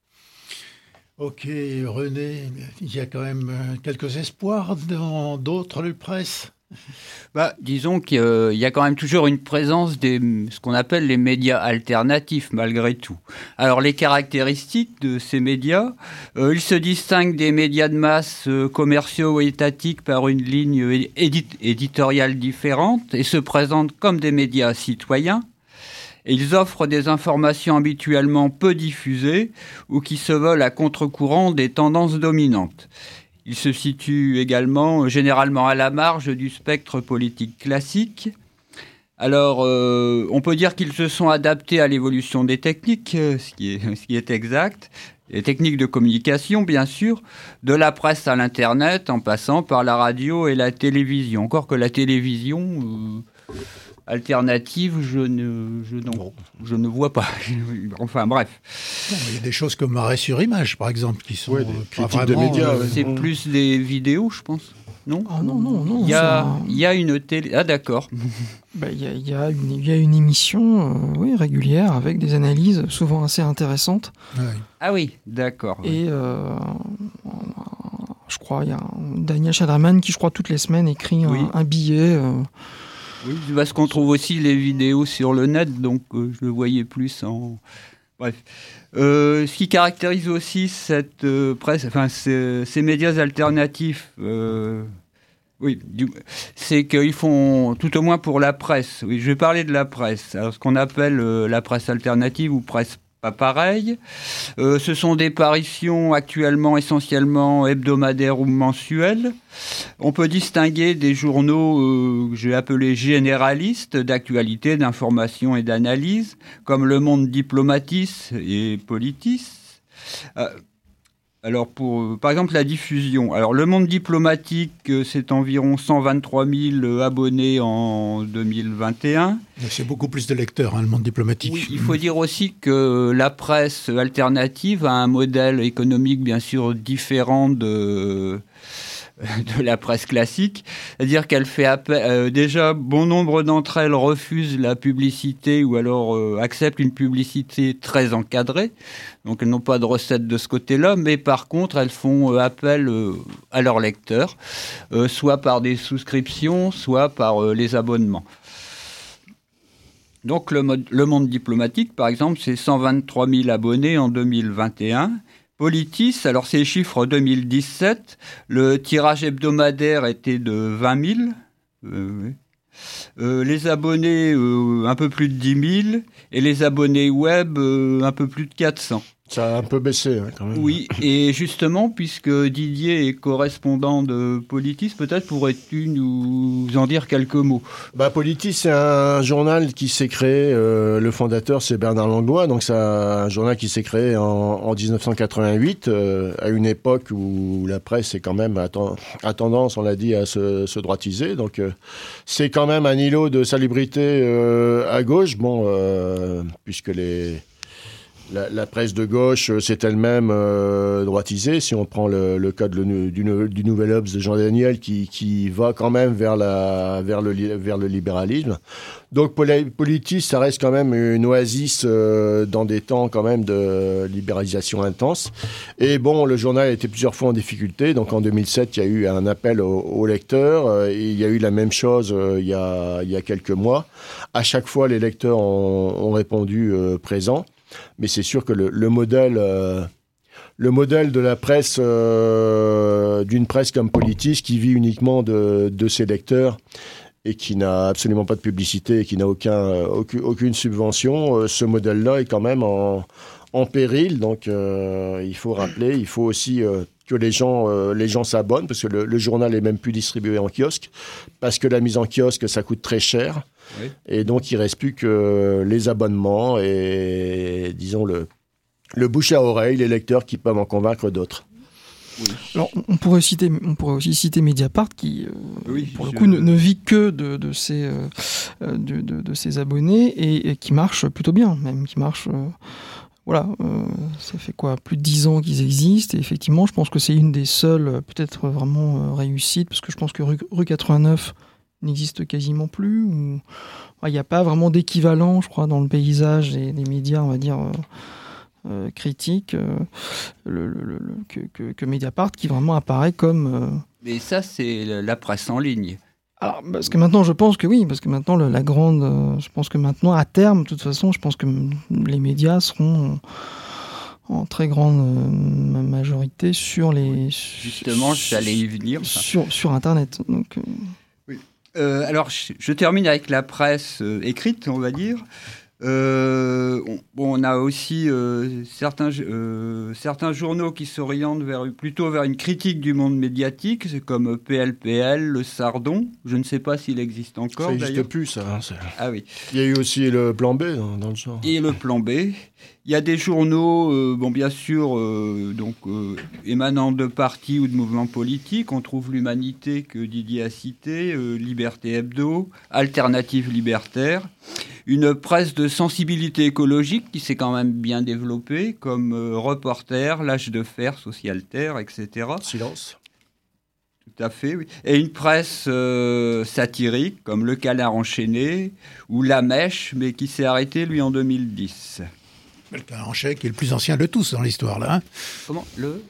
Ok, René, il y a quand même quelques espoirs dans d'autres presses. Bah, disons qu'il euh, y a quand même toujours une présence des ce qu'on appelle les médias alternatifs, malgré tout. Alors, les caractéristiques de ces médias, euh, ils se distinguent des médias de masse euh, commerciaux ou étatiques par une ligne édit- éditoriale différente et se présentent comme des médias citoyens. Et ils offrent des informations habituellement peu diffusées ou qui se veulent à contre-courant des tendances dominantes. Ils se situent également généralement à la marge du spectre politique classique. Alors, euh, on peut dire qu'ils se sont adaptés à l'évolution des techniques, ce qui est, ce qui est exact, les techniques de communication, bien sûr, de la presse à l'Internet, en passant par la radio et la télévision. Encore que la télévision... Euh, alternative, je ne, je, non, je ne vois pas. Enfin, bref. Non, il y a des choses comme Arrêt sur image, par exemple, qui sont ouais, des critiques de médias. Euh, c'est mmh. plus des vidéos, je pense. Non, ah, non, non, non. Il y a, il y a une télé... Ah, d'accord. Bah, il y a, il y a une, il y a une émission euh, oui, régulière avec des analyses souvent assez intéressantes. Ouais. Ah oui, d'accord. Et euh, je crois, il y a Daniel Chadraman qui, je crois, toutes les semaines écrit oui. un, un billet... Euh, Oui, parce qu'on trouve aussi les vidéos sur le net, donc euh, je le voyais plus en... Bref. Euh, ce qui caractérise aussi cette euh, presse, enfin ces, ces médias alternatifs, euh, oui, du, c'est qu'ils font, tout au moins pour la presse, oui, je vais parler de la presse, alors, ce qu'on appelle euh, la presse alternative ou presse pas pareil. Euh, ce sont des parutions actuellement essentiellement hebdomadaires ou mensuelles. On peut distinguer des journaux euh, que j'ai appelés généralistes d'actualité, d'information et d'analyse, comme Le Monde Diplomatis et Politis. Euh, alors, pour, par exemple, la diffusion. Alors, Le Monde Diplomatique, c'est environ cent vingt-trois mille abonnés en deux mille vingt et un. C'est beaucoup plus de lecteurs, hein, Le Monde Diplomatique. Oui, il faut dire aussi que la presse alternative a un modèle économique, bien sûr, différent de... de la presse classique, c'est-à-dire qu'elle fait appel, euh, déjà bon nombre d'entre elles refusent la publicité ou alors euh, acceptent une publicité très encadrée, donc elles n'ont pas de recettes de ce côté-là, mais par contre elles font euh, appel euh, à leurs lecteurs, euh, soit par des souscriptions, soit par euh, les abonnements. Donc le, mode, le Monde Diplomatique, par exemple, c'est cent vingt-trois mille abonnés en deux mille vingt et un. Politis, alors c'est les chiffres deux mille dix-sept, le tirage hebdomadaire était de vingt mille Euh, oui. Euh, les abonnés, euh, un peu plus de dix mille, et les abonnés web, euh, un peu plus de quatre cents. Ça a un peu baissé, hein, quand même. Oui, et justement, puisque Didier est correspondant de Politis, peut-être pourrais-tu nous en dire quelques mots? Bah, Politis, c'est un journal qui s'est créé, euh, le fondateur, c'est Bernard Langlois, donc c'est un journal qui s'est créé en, en dix-neuf cent quatre-vingt-huit, euh, à une époque où la presse est quand même à, ten- à tendance, on l'a dit, à se, se droitiser. Donc, euh, c'est quand même un îlot de salubrité euh, à gauche, bon, euh, puisque les... La, la presse de gauche s'est elle-même euh, droitisée. Si on prend le, le cas de le, du, du Nouvel Obs de Jean Daniel, qui, qui va quand même vers, la, vers, le, vers le libéralisme. Donc Politis, ça reste quand même une oasis euh, dans des temps quand même de libéralisation intense. Et bon, le journal a été plusieurs fois en difficulté. Donc en deux mille sept, il y a eu un appel aux, aux lecteurs. Euh, et il y a eu la même chose euh, il, y a, il y a quelques mois. À chaque fois, les lecteurs ont, ont répondu euh, présent. Mais c'est sûr que le, le modèle, euh, le modèle de la presse, euh, d'une presse comme Politis, qui vit uniquement de, de ses lecteurs et qui n'a absolument pas de publicité et qui n'a aucun, aucune, aucune subvention, euh, ce modèle-là est quand même en, en péril. Donc, euh, il faut rappeler, il faut aussi euh, que les gens, euh, les gens s'abonnent, parce que le, le journal est même plus distribué en kiosque, parce que la mise en kiosque, ça coûte très cher. Oui. Et donc, il ne reste plus que les abonnements et, disons, le, le bouche à oreille, les lecteurs qui peuvent en convaincre d'autres. Oui. Alors, on pourrait, citer, on pourrait aussi citer Mediapart, qui, euh, oui, pour le je... coup, ne, ne vit que de, de, ses, euh, de, de, de ses abonnés et, et qui marche plutôt bien, même qui marche... Euh, Voilà, euh, ça fait quoi, plus de dix ans qu'ils existent, et effectivement, je pense que c'est une des seules, peut-être vraiment euh, réussites, parce que je pense que rue, rue quatre-vingt-neuf n'existe quasiment plus, ou il n'y a pas vraiment d'équivalent, je crois, dans le paysage des, des médias, on va dire, euh, euh, critiques, euh, le, le, le, que, que, que Mediapart, qui vraiment apparaît comme... Euh... Mais ça, c'est la presse en ligne. Alors, parce que maintenant, je pense que oui, parce que maintenant, le, la grande... Euh, je pense que maintenant, à terme, de toute façon, je pense que les médias seront en, en très grande euh, majorité sur les... Justement, j'allais y venir. Sur, sur Internet, donc... Euh... Oui. Euh, alors, je, je termine avec la presse euh, écrite, on va dire. Euh, on, bon, on a aussi euh, certains, euh, certains journaux qui s'orientent vers, plutôt vers une critique du monde médiatique, c'est comme P L P L, Le Sardon. Je ne sais pas s'il existe encore. Ça n'existe plus, ça. Hein, ah oui. Il y a eu aussi le Plan B dans, dans le genre. Et le Plan B. Il y a des journaux, euh, bon, bien sûr, euh, donc, euh, émanant de partis ou de mouvements politiques. On trouve l'Humanité que Didier a cité, euh, Liberté Hebdo, Alternative Libertaire. Une presse de sensibilité écologique qui s'est quand même bien développée, comme euh, Reporter, L'Âge de Fer, Socialterre, et cetera. Silence. Tout à fait, oui. Et une presse euh, satirique, comme Le Canard enchaîné, ou La Mèche, mais qui s'est arrêtée, lui, en deux mille dix. Le Canard enchaîné, qui est le plus ancien de tous dans l'histoire, là. Hein. Comment le...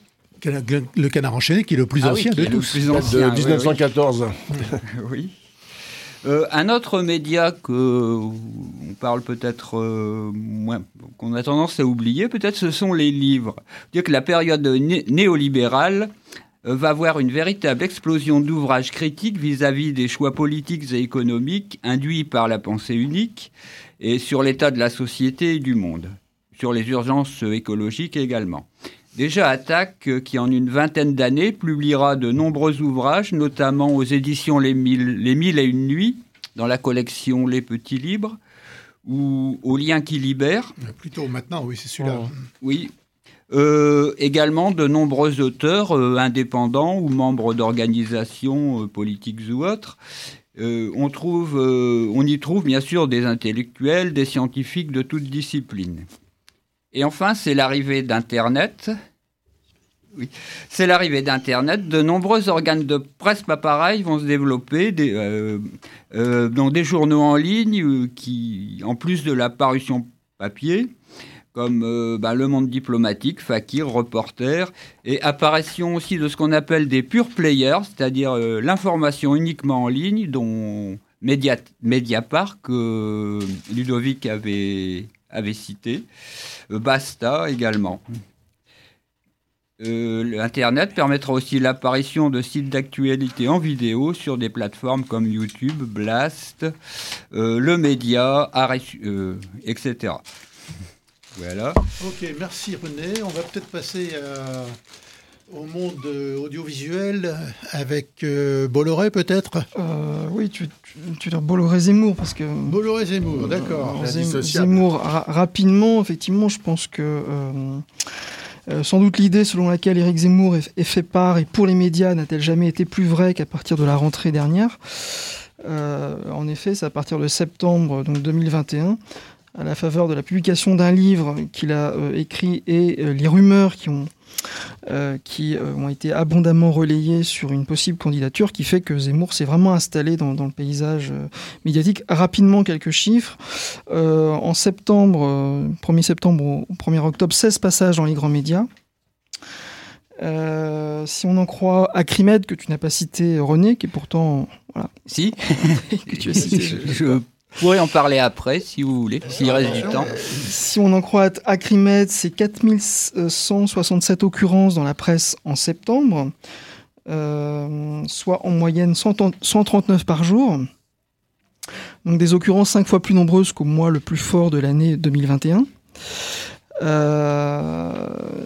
le Canard enchaîné, qui est le plus ah ancien oui, de tous. Plus ancien, de dix-neuf cent quatorze. Oui. oui. Euh, un autre média qu'on parle peut-être euh, moins, qu'on a tendance à oublier, peut-être, ce sont les livres. C'est-à-dire que la période né- néolibérale euh, va voir une véritable explosion d'ouvrages critiques vis-à-vis des choix politiques et économiques induits par la pensée unique et sur l'état de la société et du monde, sur les urgences écologiques également. Déjà, Attaque, qui en une vingtaine d'années publiera de nombreux ouvrages, notamment aux éditions Les Mille, Les Mille et Une Nuits, dans la collection Les Petits Libres, ou Au Lien qui libère. Plutôt maintenant, oui, c'est celui-là. Oh. Oui. Euh, également de nombreux auteurs euh, indépendants ou membres d'organisations euh, politiques ou autres. Euh, on, trouve, euh, on y trouve bien sûr des intellectuels, des scientifiques de toutes disciplines. Et enfin, c'est l'arrivée d'Internet. Oui. C'est l'arrivée d'Internet. De nombreux organes de presse pas pareils vont se développer, des, euh, euh, dans des journaux en ligne euh, qui, en plus de la parution papier, comme euh, bah, Le Monde diplomatique, Fakir, Reporter, et apparition aussi de ce qu'on appelle des pure players, c'est-à-dire euh, l'information uniquement en ligne, dont Média, Mediapart, que Ludovic avait... avait cité, Basta également. Euh, Internet permettra aussi l'apparition de sites d'actualité en vidéo sur des plateformes comme YouTube, Blast, euh, Le Média, Arrêt- euh, et cetera. Voilà. Ok, merci René. On va peut-être passer euh, au monde euh, audiovisuel avec euh, Bolloré peut-être. Euh, oui, tu, tu, tu veux dire Bolloré-Zemmour parce que Bolloré Zemmour, d'accord. Euh, Zem- Indissociable. Zemmour, ra- rapidement, effectivement, je pense que euh, euh, sans doute l'idée selon laquelle Éric Zemmour est, est fait part et pour les médias n'a-t-elle jamais été plus vraie qu'à partir de la rentrée dernière. Euh, en effet, c'est à partir de septembre donc deux mille vingt et un, à la faveur de la publication d'un livre qu'il a euh, écrit et euh, les rumeurs qui ont Euh, qui euh, ont été abondamment relayés sur une possible candidature, qui fait que Zemmour s'est vraiment installé dans, dans le paysage euh, médiatique. Rapidement, quelques chiffres. Euh, en septembre, euh, premier septembre au, au premier octobre, seize passages dans les grands médias. Euh, si on en croit Acrimed, que tu n'as pas cité, René, qui est pourtant... Voilà, Si, que tu as cité. je, je pourrais en parler après, si vous voulez, s'il reste du temps. Si on en croit Acrimed, c'est quatre mille cent soixante-sept occurrences dans la presse en septembre, euh, soit en moyenne cent trente-neuf par jour. Donc des occurrences cinq fois plus nombreuses qu'au mois le plus fort de l'année deux mille vingt et un. Euh,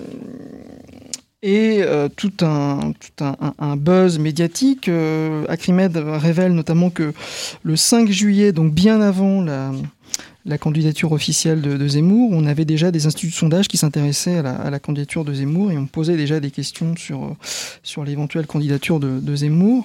et euh, tout, un, tout un, un, un buzz médiatique. Euh, Acrimed révèle notamment que le cinq juillet, donc bien avant la, la candidature officielle de, de Zemmour, on avait déjà des instituts de sondage qui s'intéressaient à la, à la candidature de Zemmour et on posait déjà des questions sur, sur l'éventuelle candidature de, de Zemmour.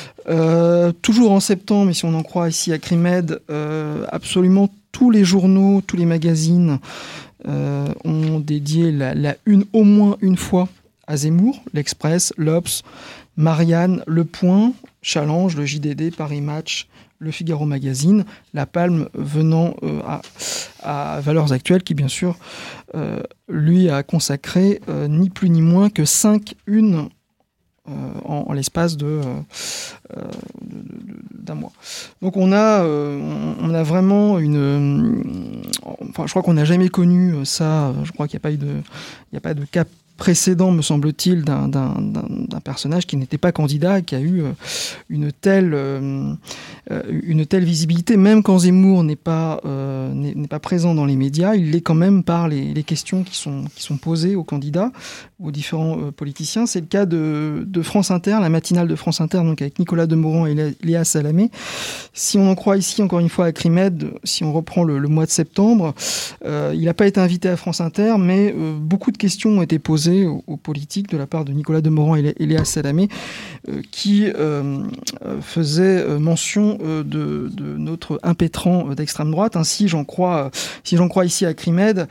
Euh, toujours en septembre, et si on en croit ici Acrimed, euh, absolument tous les journaux, tous les magazines euh, ont dédié la, la une au moins une fois à Zemmour, l'Express, l'Obs, Marianne, Le Point, Challenge, le J D D, Paris Match, le Figaro Magazine, la palme venant euh, à, à Valeurs Actuelles, qui bien sûr euh, lui a consacré euh, ni plus ni moins que cinq unes euh, en, en l'espace de, euh, euh, de, de, d'un mois. Donc on a, euh, on, on a vraiment une... Euh, enfin, je crois qu'on n'a jamais connu ça. Je crois qu'il n'y a pas eu de, il n'y a pas de cas précédent, me semble-t-il, d'un, d'un, d'un, d'un personnage qui n'était pas candidat, qui a eu euh, une telle, euh, une telle visibilité, même quand Zemmour n'est pas, euh, n'est, n'est pas présent dans les médias, il l'est quand même par les, les questions qui sont, qui sont posées aux candidats, aux différents euh, politiciens. C'est le cas de, de France Inter, la matinale de France Inter, donc avec Nicolas Demorand et Lé- Léa Salamé. Si on en croit ici, encore une fois, à Acrimed, si on reprend le, le mois de septembre, euh, il n'a pas été invité à France Inter, mais euh, beaucoup de questions ont été posées Aux, aux politiques de la part de Nicolas Demorand et, Lé- et Léa Salamé, euh, qui euh, faisaient mention euh, de, de notre impétrant d'extrême droite. Ainsi, j'en crois, euh, si j'en crois ici à Acrimed,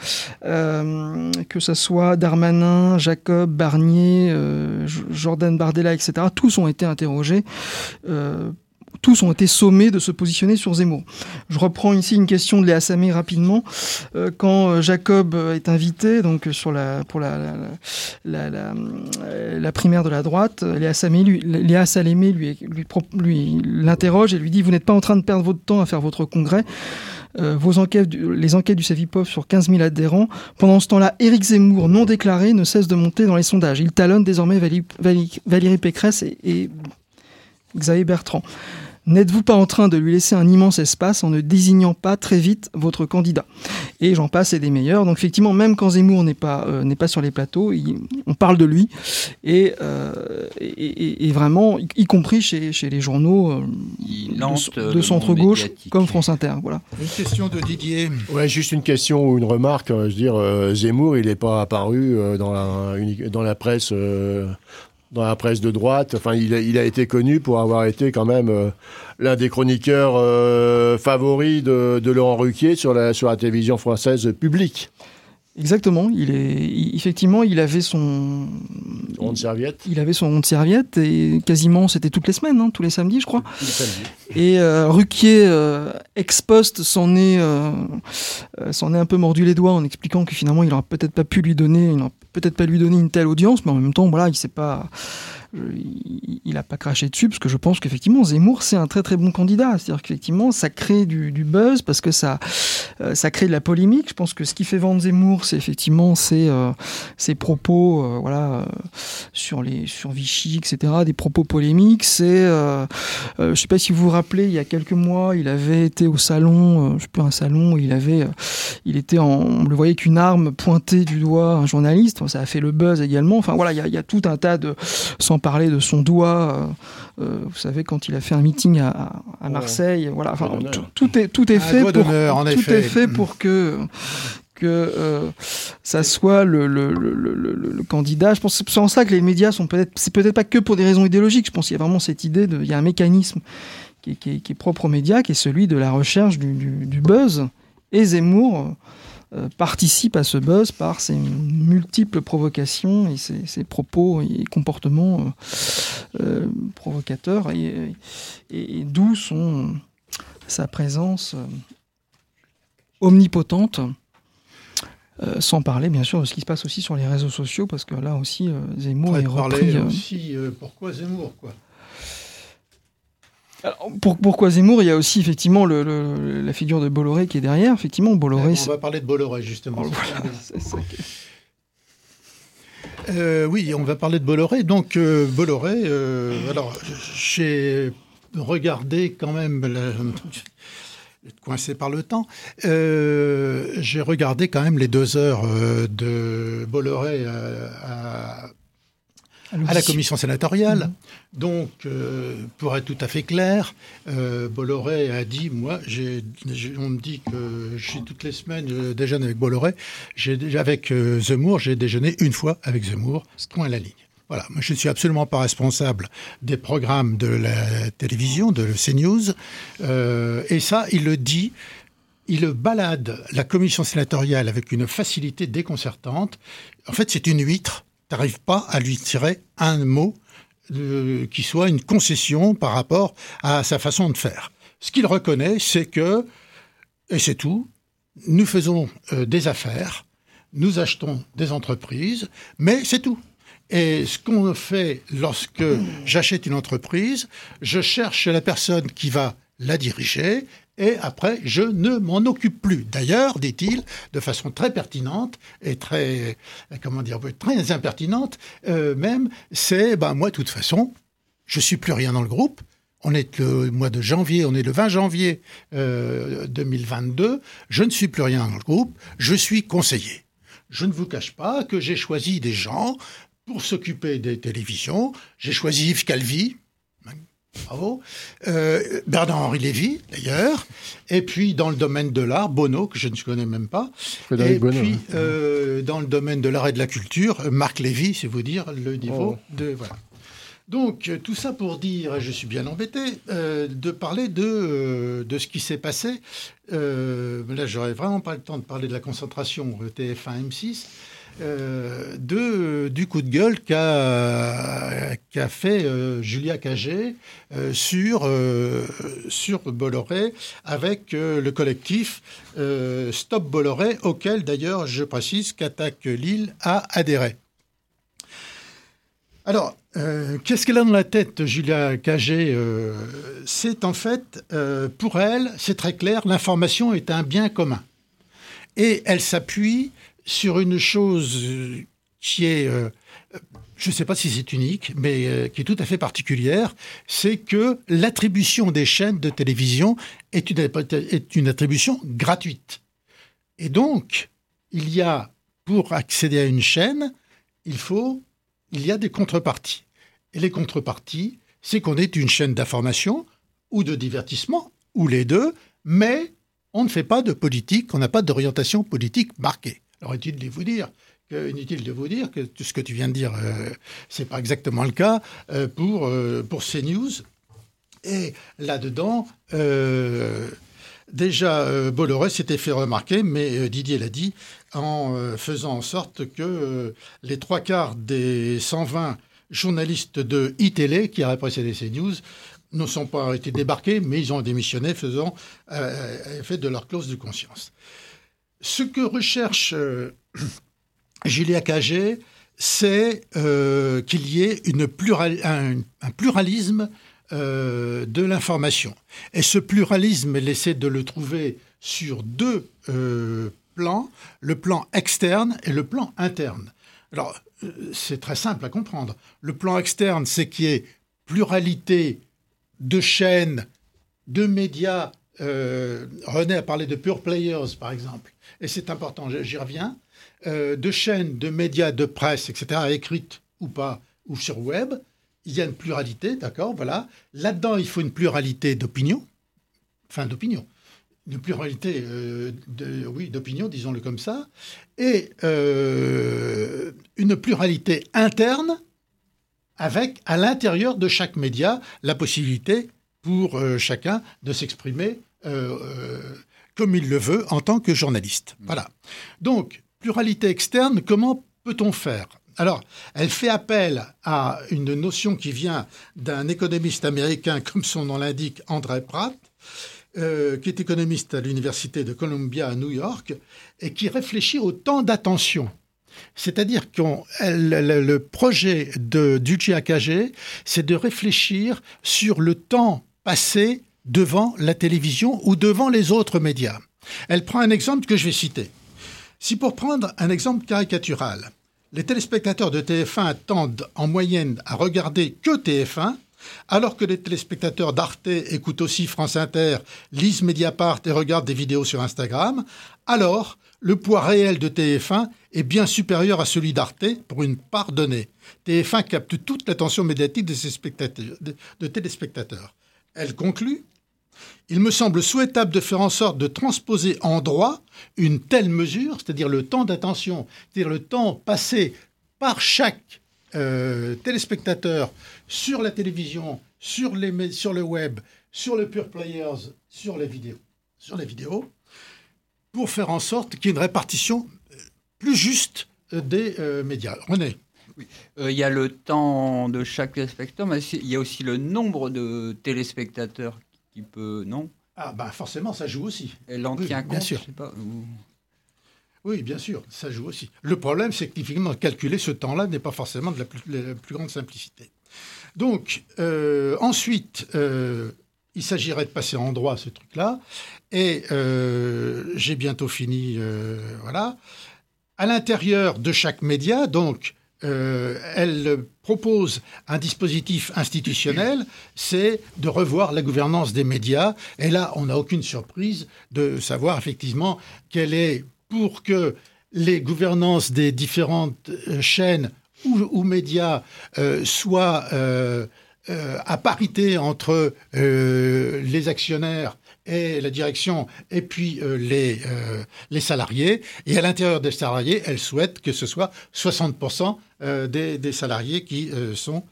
euh, que ce soit Darmanin, Jacob, Barnier, euh, Jordan Bardella, et cetera, tous ont été interrogés. Euh, Tous ont été sommés de se positionner sur Zemmour. Je reprends ici une question de Léa Salamé rapidement. Euh, quand Jacob est invité donc sur la, pour la, la, la, la, la primaire de la droite, Léa Salamé lui, Léa Salamé lui, lui, lui l'interroge et lui dit « Vous n'êtes pas en train de perdre votre temps à faire votre congrès euh, vos enquêtes, les enquêtes du Savipov sur quinze mille adhérents. Pendant ce temps-là, Éric Zemmour, non déclaré, ne cesse de monter dans les sondages. Il talonne désormais Valérie, Valérie Pécresse et, et Xavier Bertrand. N'êtes-vous pas en train de lui laisser un immense espace en ne désignant pas très vite votre candidat ?» Et j'en passe et des meilleurs. Donc effectivement, même quand Zemmour n'est pas, euh, n'est pas sur les plateaux, il, on parle de lui. Et, euh, et, et, et vraiment, y, y compris chez, chez les journaux euh, de, de centre-gauche comme France Inter. Voilà. Une question de Didier. Ouais, juste une question ou une remarque. Je veux dire, euh, Zemmour, il n'est pas apparu euh, dans, la, une, dans la presse... Euh dans la presse de droite. Enfin, il a, il a été connu pour avoir été quand même euh, l'un des chroniqueurs euh, favoris de, de Laurent Ruquier sur la, sur la télévision française publique. Exactement. Il est, il, effectivement, il avait son... Son rond de serviette. Il avait son rond de serviette et quasiment, c'était toutes les semaines, hein, tous les samedis, je crois. Tous les samedis. Et euh, Ruquier, euh, ex-poste, s'en est, euh, euh, s'en est un peu mordu les doigts en expliquant que finalement, il n'aurait peut-être pas pu lui donner, il n'aurait peut-être pas lui donner une telle audience, mais en même temps, voilà, il s'est pas... Il il n'a pas craché dessus, parce que je pense qu'effectivement, Zemmour, c'est un très très bon candidat. C'est-à-dire qu'effectivement, ça crée du, du buzz, parce que ça, euh, ça crée de la polémique. Je pense que ce qui fait vendre Zemmour, c'est effectivement ses, euh, ses propos euh, voilà, euh, sur, les, sur Vichy, et cetera, des propos polémiques. C'est, euh, euh, je ne sais pas si vous vous rappelez, il y a quelques mois, il avait été au salon, euh, je ne sais plus, un salon, il avait, euh, il était en, on le voyait qu'une arme pointée du doigt un journaliste. Ça a fait le buzz également. Enfin voilà, il y a, il y a tout un tas de, sans parler de son doigt, euh, euh, vous savez, quand il a fait un meeting à, à Marseille, ouais. Voilà, enfin, tout, tout est, tout est fait pour, tout est fait pour que que euh, ça soit le, le, le, le, le, le candidat. Je pense que c'est en ça que les médias sont peut-être, c'est peut-être pas que pour des raisons idéologiques. Je pense qu'il y a vraiment cette idée de, il y a un mécanisme qui est, qui est, qui est propre aux médias, qui est celui de la recherche du, du, du buzz. Et Zemmour euh, participe à ce buzz par ses multiples provocations et ses, ses propos et comportements euh, euh, provocateurs, et, et, et d'où son, sa présence euh, omnipotente. Euh, sans parler, bien sûr, de ce qui se passe aussi sur les réseaux sociaux, parce que là aussi, euh, Zemmour est repris... Euh... aussi, euh, pourquoi Zemmour, quoi Alors, pour, pourquoi Zemmour? Il y a aussi, effectivement, le, le, la figure de Bolloré qui est derrière. Effectivement, Bolloré... On va parler de Bolloré, justement. Oh, voilà, c'est ça que... euh, oui, on va parler de Bolloré. Donc, euh, Bolloré, euh, alors, j'ai regardé quand même... La... coincé par le temps, euh, j'ai regardé quand même les deux heures euh, de Bolloré euh, à, à la commission sénatoriale. Mmh. Donc, euh, pour être tout à fait clair, euh, Bolloré a dit, moi, j'ai, j'ai, on me dit que je suis toutes les semaines, je déjeune avec Bolloré, j'ai, avec euh, Zemmour, j'ai déjeuné une fois avec Zemmour, point à la ligne. Voilà, moi je ne suis absolument pas responsable des programmes de la télévision, de CNews, euh, et ça, il le dit, il balade la commission sénatoriale avec une facilité déconcertante. En fait, c'est une huître, tu n'arrives pas à lui tirer un mot euh, qui soit une concession par rapport à sa façon de faire. Ce qu'il reconnaît, c'est que, et c'est tout, nous faisons euh, des affaires, nous achetons des entreprises, mais c'est tout. Et ce qu'on fait lorsque j'achète une entreprise, je cherche la personne qui va la diriger et après, je ne m'en occupe plus. D'ailleurs, dit-il, de façon très pertinente et très, comment dire, très impertinente euh, même, c'est, ben moi, de toute façon, je suis plus rien dans le groupe. On est le mois de janvier, on est le vingt janvier euh, deux mille vingt-deux. Je ne suis plus rien dans le groupe, je suis conseiller. Je ne vous cache pas que j'ai choisi des gens pour s'occuper des télévisions. J'ai choisi Yves Calvi, bravo, euh, Bernard-Henri Lévy, d'ailleurs, et puis dans le domaine de l'art, Bono, que je ne connais même pas, Frédéric et Bono, puis hein. euh, dans le domaine de l'art et de la culture, Marc Lévy, c'est vous dire le niveau oh. de... Voilà. Donc, tout ça pour dire, et je suis bien embêté, euh, de parler de, euh, de ce qui s'est passé. Euh, là, j'aurais vraiment pas le temps de parler de la concentration T F un M six, Euh, de, du coup de gueule qu'a, qu'a fait euh, Julia Cagé euh, sur, euh, sur Bolloré avec euh, le collectif euh, Stop Bolloré, auquel d'ailleurs je précise qu'Attaque Lille a adhéré. Alors, euh, qu'est-ce qu'elle a dans la tête, Julia Cagé euh, C'est en fait, euh, pour elle, c'est très clair, l'information est un bien commun. Et elle s'appuie sur une chose qui est, euh, je ne sais pas si c'est unique, mais euh, qui est tout à fait particulière, c'est que l'attribution des chaînes de télévision est une, est une attribution gratuite. Et donc, il y a, pour accéder à une chaîne, il faut, il y a des contreparties. Et les contreparties, c'est qu'on est une chaîne d'information ou de divertissement, ou les deux, mais on ne fait pas de politique, on n'a pas d'orientation politique marquée. Alors, inutile de vous dire que, inutile de vous dire que tout ce que tu viens de dire, euh, c'est pas exactement le cas euh, pour, euh, pour CNews. Et là-dedans, euh, déjà, euh, Bolloré s'était fait remarquer, mais euh, Didier l'a dit, en euh, faisant en sorte que euh, les trois quarts des cent vingt journalistes de iTélé, qui auraient précédé CNews, ne sont pas été débarqués, mais ils ont démissionné, faisant euh, fait de leur clause de conscience. Ce que recherche euh, Julia Cagé, c'est euh, qu'il y ait une plural, un, un pluralisme euh, de l'information. Et ce pluralisme, elle essaie de le trouver sur deux euh, plans, le plan externe et le plan interne. Alors, euh, c'est très simple à comprendre. Le plan externe, c'est qu'il y ait pluralité de chaînes, de médias. Euh, René a parlé de pure players, par exemple, et c'est important, j'y reviens. Euh, de chaînes, de médias, de presse, et cetera, écrites ou pas, ou sur web, il y a une pluralité, d'accord, voilà. Là-dedans, il faut une pluralité d'opinion, enfin d'opinion, une pluralité, euh, de, oui, d'opinion, disons-le comme ça, et euh, une pluralité interne avec, à l'intérieur de chaque média, la possibilité pour euh, chacun de s'exprimer euh, euh, comme il le veut en tant que journaliste. Voilà. Donc, pluralité externe, comment peut-on faire ? Alors, elle fait appel à une notion qui vient d'un économiste américain, comme son nom l'indique, André Pratt, euh, qui est économiste à l'université de Columbia à New York, et qui réfléchit au temps d'attention. C'est-à-dire que le, le projet de, du G A K G, c'est de réfléchir sur le temps passé devant la télévision ou devant les autres médias. Elle prend un exemple que je vais citer. Si pour prendre un exemple caricatural, les téléspectateurs de T F un tendent en moyenne à regarder que T F un, alors que les téléspectateurs d'Arte écoutent aussi France Inter, lisent Mediapart et regardent des vidéos sur Instagram, alors le poids réel de T F un est bien supérieur à celui d'Arte pour une part donnée. T F un capte toute l'attention médiatique de, ses spectateurs, de, de téléspectateurs. Elle conclut « Il me semble souhaitable de faire en sorte de transposer en droit une telle mesure, c'est-à-dire le temps d'attention, c'est-à-dire le temps passé par chaque euh, téléspectateur sur la télévision, sur, les, sur le web, sur le pure players, sur les vidéos, sur les vidéos, pour faire en sorte qu'il y ait une répartition plus juste des euh, médias. » René. Oui. Euh, il y a le temps de chaque téléspectateur, mais il y a aussi le nombre de téléspectateurs qui peut... Non ? Ah ben forcément, ça joue aussi. Elle en oui, tient compte, bien sûr. Je sais pas, ou... Oui, bien sûr, ça joue aussi. Le problème, c'est qu'effectivement, calculer ce temps-là n'est pas forcément de la plus, la plus grande simplicité. Donc, euh, ensuite, euh, il s'agirait de passer en droit ce truc-là. Et euh, j'ai bientôt fini, euh, voilà. À l'intérieur de chaque média, donc, euh, elle propose un dispositif institutionnel, c'est de revoir la gouvernance des médias. Et là, on n'a aucune surprise de savoir effectivement quelle est, pour que les gouvernances des différentes chaînes ou, ou médias euh, soient euh, euh, à parité entre euh, les actionnaires et la direction, et puis euh, les, euh, les salariés. Et à l'intérieur des salariés, elle souhaite que ce soit soixante pour cent euh, des, des salariés qui, euh, sont,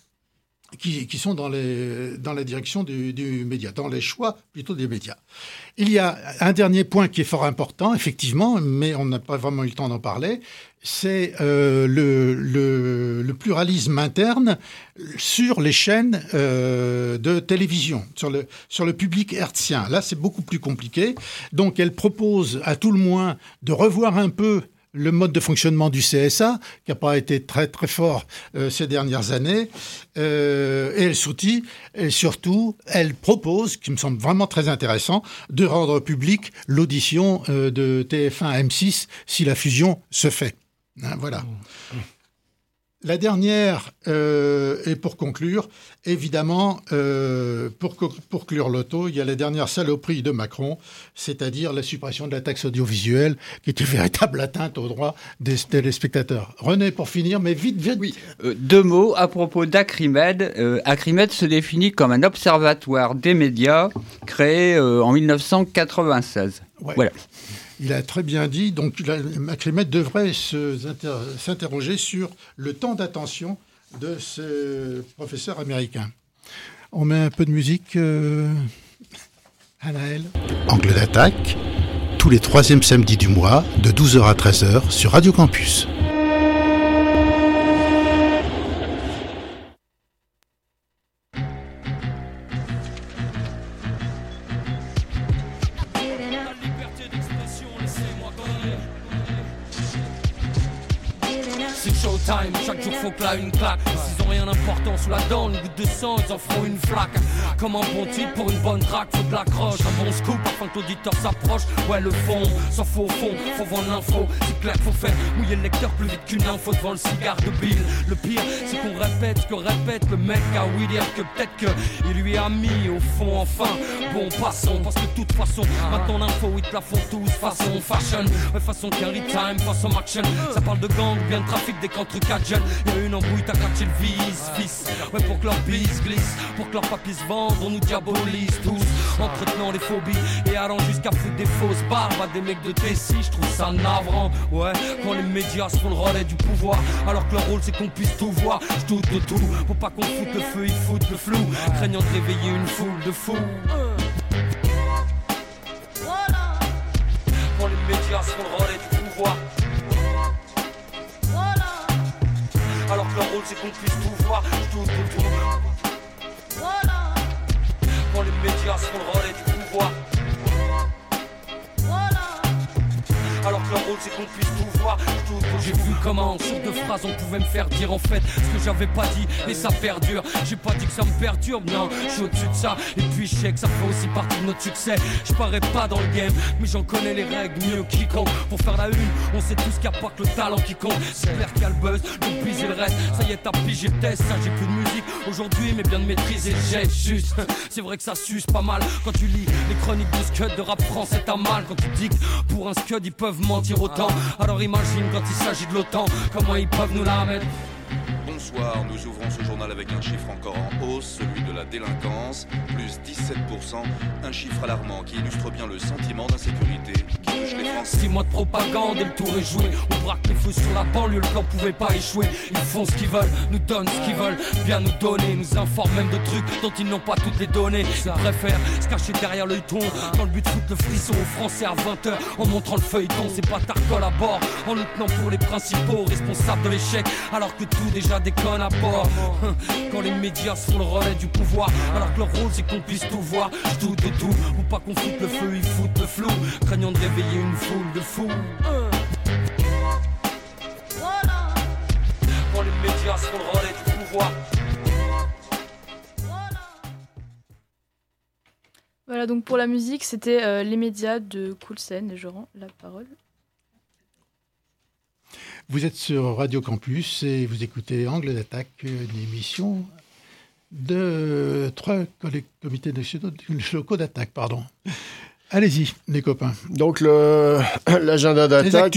qui, qui sont dans, les, dans la direction du, du média, dans les choix plutôt des médias. Il y a un dernier point qui est fort important, effectivement, mais on n'a pas vraiment eu le temps d'en parler, c'est euh, le, le, le pluralisme interne sur les chaînes euh, de télévision, sur le, sur le public hertzien. Là, c'est beaucoup plus compliqué. Donc, elle propose à tout le moins de revoir un peu le mode de fonctionnement du C S A, qui n'a pas été très très fort euh, ces dernières années, euh, et elle soutient, et surtout, elle propose, qui me semble vraiment très intéressant, de rendre public l'audition euh, de T F un M six si la fusion se fait. Hein, voilà. Mmh. La dernière, euh, et pour conclure, évidemment, euh, pour conclure l'auto, il y a la dernière saloperie de Macron, c'est-à-dire la suppression de la taxe audiovisuelle, qui est une véritable atteinte aux droits des téléspectateurs. René, pour finir, mais vite, vite. Oui, euh, deux mots à propos d'Acrimed. Euh, Acrimed se définit comme un observatoire des médias créé euh, en mille neuf cent quatre-vingt-seize. Ouais. Voilà. Il a très bien dit, donc Acrimed devrait se, s'interroger sur le temps d'attention de ce professeur américain. On met un peu de musique, euh, Anaël. Angle d'attaque, tous les troisièmes samedis du mois, de douze heures à treize heures, sur Radio Campus. time. Chaque jour faut que là une claque. S'ils ont rien d'important sous la dent, une goutte de sang, ils en feront une flaque. Comme un bon titre pour une bonne track, faut de l'accroche. Un bon scoop afin que l'auditeur s'approche. Ouais, le fond, s'en faut au fond, faut vendre l'info. C'est clair, faut faire mouiller le lecteur plus vite qu'une info devant le cigare de Bill. Le pire, c'est qu'on répète ce que répète le mec à oui dire que peut-être que il lui a mis au fond, enfin. Bon, passons, parce que de toute façon, maintenant l'info, ils te la font tous façon fashion. Ouais, façon carry time, façon action. Ça parle de gang, bien de trafic, des contre quatre jeunes. Y'a une embrouille, t'as catché le vice, fils. Ouais, pour que leur bise glisse, pour que leurs papiers se vendent, on nous diabolise tous. Entretenant les phobies et allant jusqu'à foutre des fausses barbes à des mecs de T six, je trouve ça navrant. Ouais, quand les médias se font le relais du pouvoir, alors que leur rôle c'est qu'on puisse tout voir. Je doute de tout, faut pas qu'on foute le feu, ils foutent le flou, craignant de réveiller une foule de fous. Quand les médias se font le relais du pouvoir, alors que leur rôle c'est qu'on puisse tout voir. Je doute de tout. Quand les médias se font le relais du pouvoir, alors que leur rôle c'est qu'on puisse tout voir. J'ai vu comment sur deux phrases on pouvait me faire dire en fait ce que j'avais pas dit et ça perdure. J'ai pas dit que ça me perturbe, non, je suis au-dessus de ça. Et puis je sais que ça fait aussi partie de notre succès. Je parais pas dans le game, mais j'en connais les règles mieux que quiconque. Pour faire la une, on sait tous qu'il n'y a pas que le talent qui compte. C'est clair qu'il y a le buzz, le bise et le reste. Ça y est, t'as pigé le test, ça j'ai plus de musique aujourd'hui, mais bien de maîtriser le geste juste. C'est vrai que ça suce pas mal quand tu lis les chroniques de scud de rap français, t'as mal quand tu dis que pour un scud ils peuvent mentir autant. Alors imagine quand il s'agit de l'OTAN, comment ils peuvent nous la mettre. Bonsoir, nous ouvrons ce journal avec un chiffre encore en hausse, celui de la délinquance, plus dix-sept pour cent, un chiffre alarmant qui illustre bien le sentiment d'insécurité qui touche les Français. Six mois de propagande et le tour est joué, on braque les feux sur la banlieue, le plan pouvait pas échouer. Ils font ce qu'ils veulent, nous donnent ce qu'ils veulent, bien nous donner, nous informent même de trucs dont ils n'ont pas toutes les données. Ils préfèrent se cacher derrière l'œilleton, dans le but de foutre le frisson aux Français à vingt heures, en montrant le feuilleton. C'est pas Tarcol à bord, en nous tenant pour les principaux responsables de l'échec, alors que tout déjà déconne à bord. Quand les médias se font le relais du pouvoir, alors que leur rôle c'est qu'on puisse tout voir. Je doute de tout, faut pas qu'on foute le feu, ils foutent le flou, craignant de réveiller une foule de fous. Quand les médias se font le relais du pouvoir. Voilà, donc pour la musique, c'était euh, les médias de Coulsen, et je rends la parole. Vous êtes sur Radio Campus et vous écoutez Angle d'attaque, une émission de trois comités locaux d'attaque. Pardon. Allez-y, les copains. Donc, le, l'agenda d'attaque.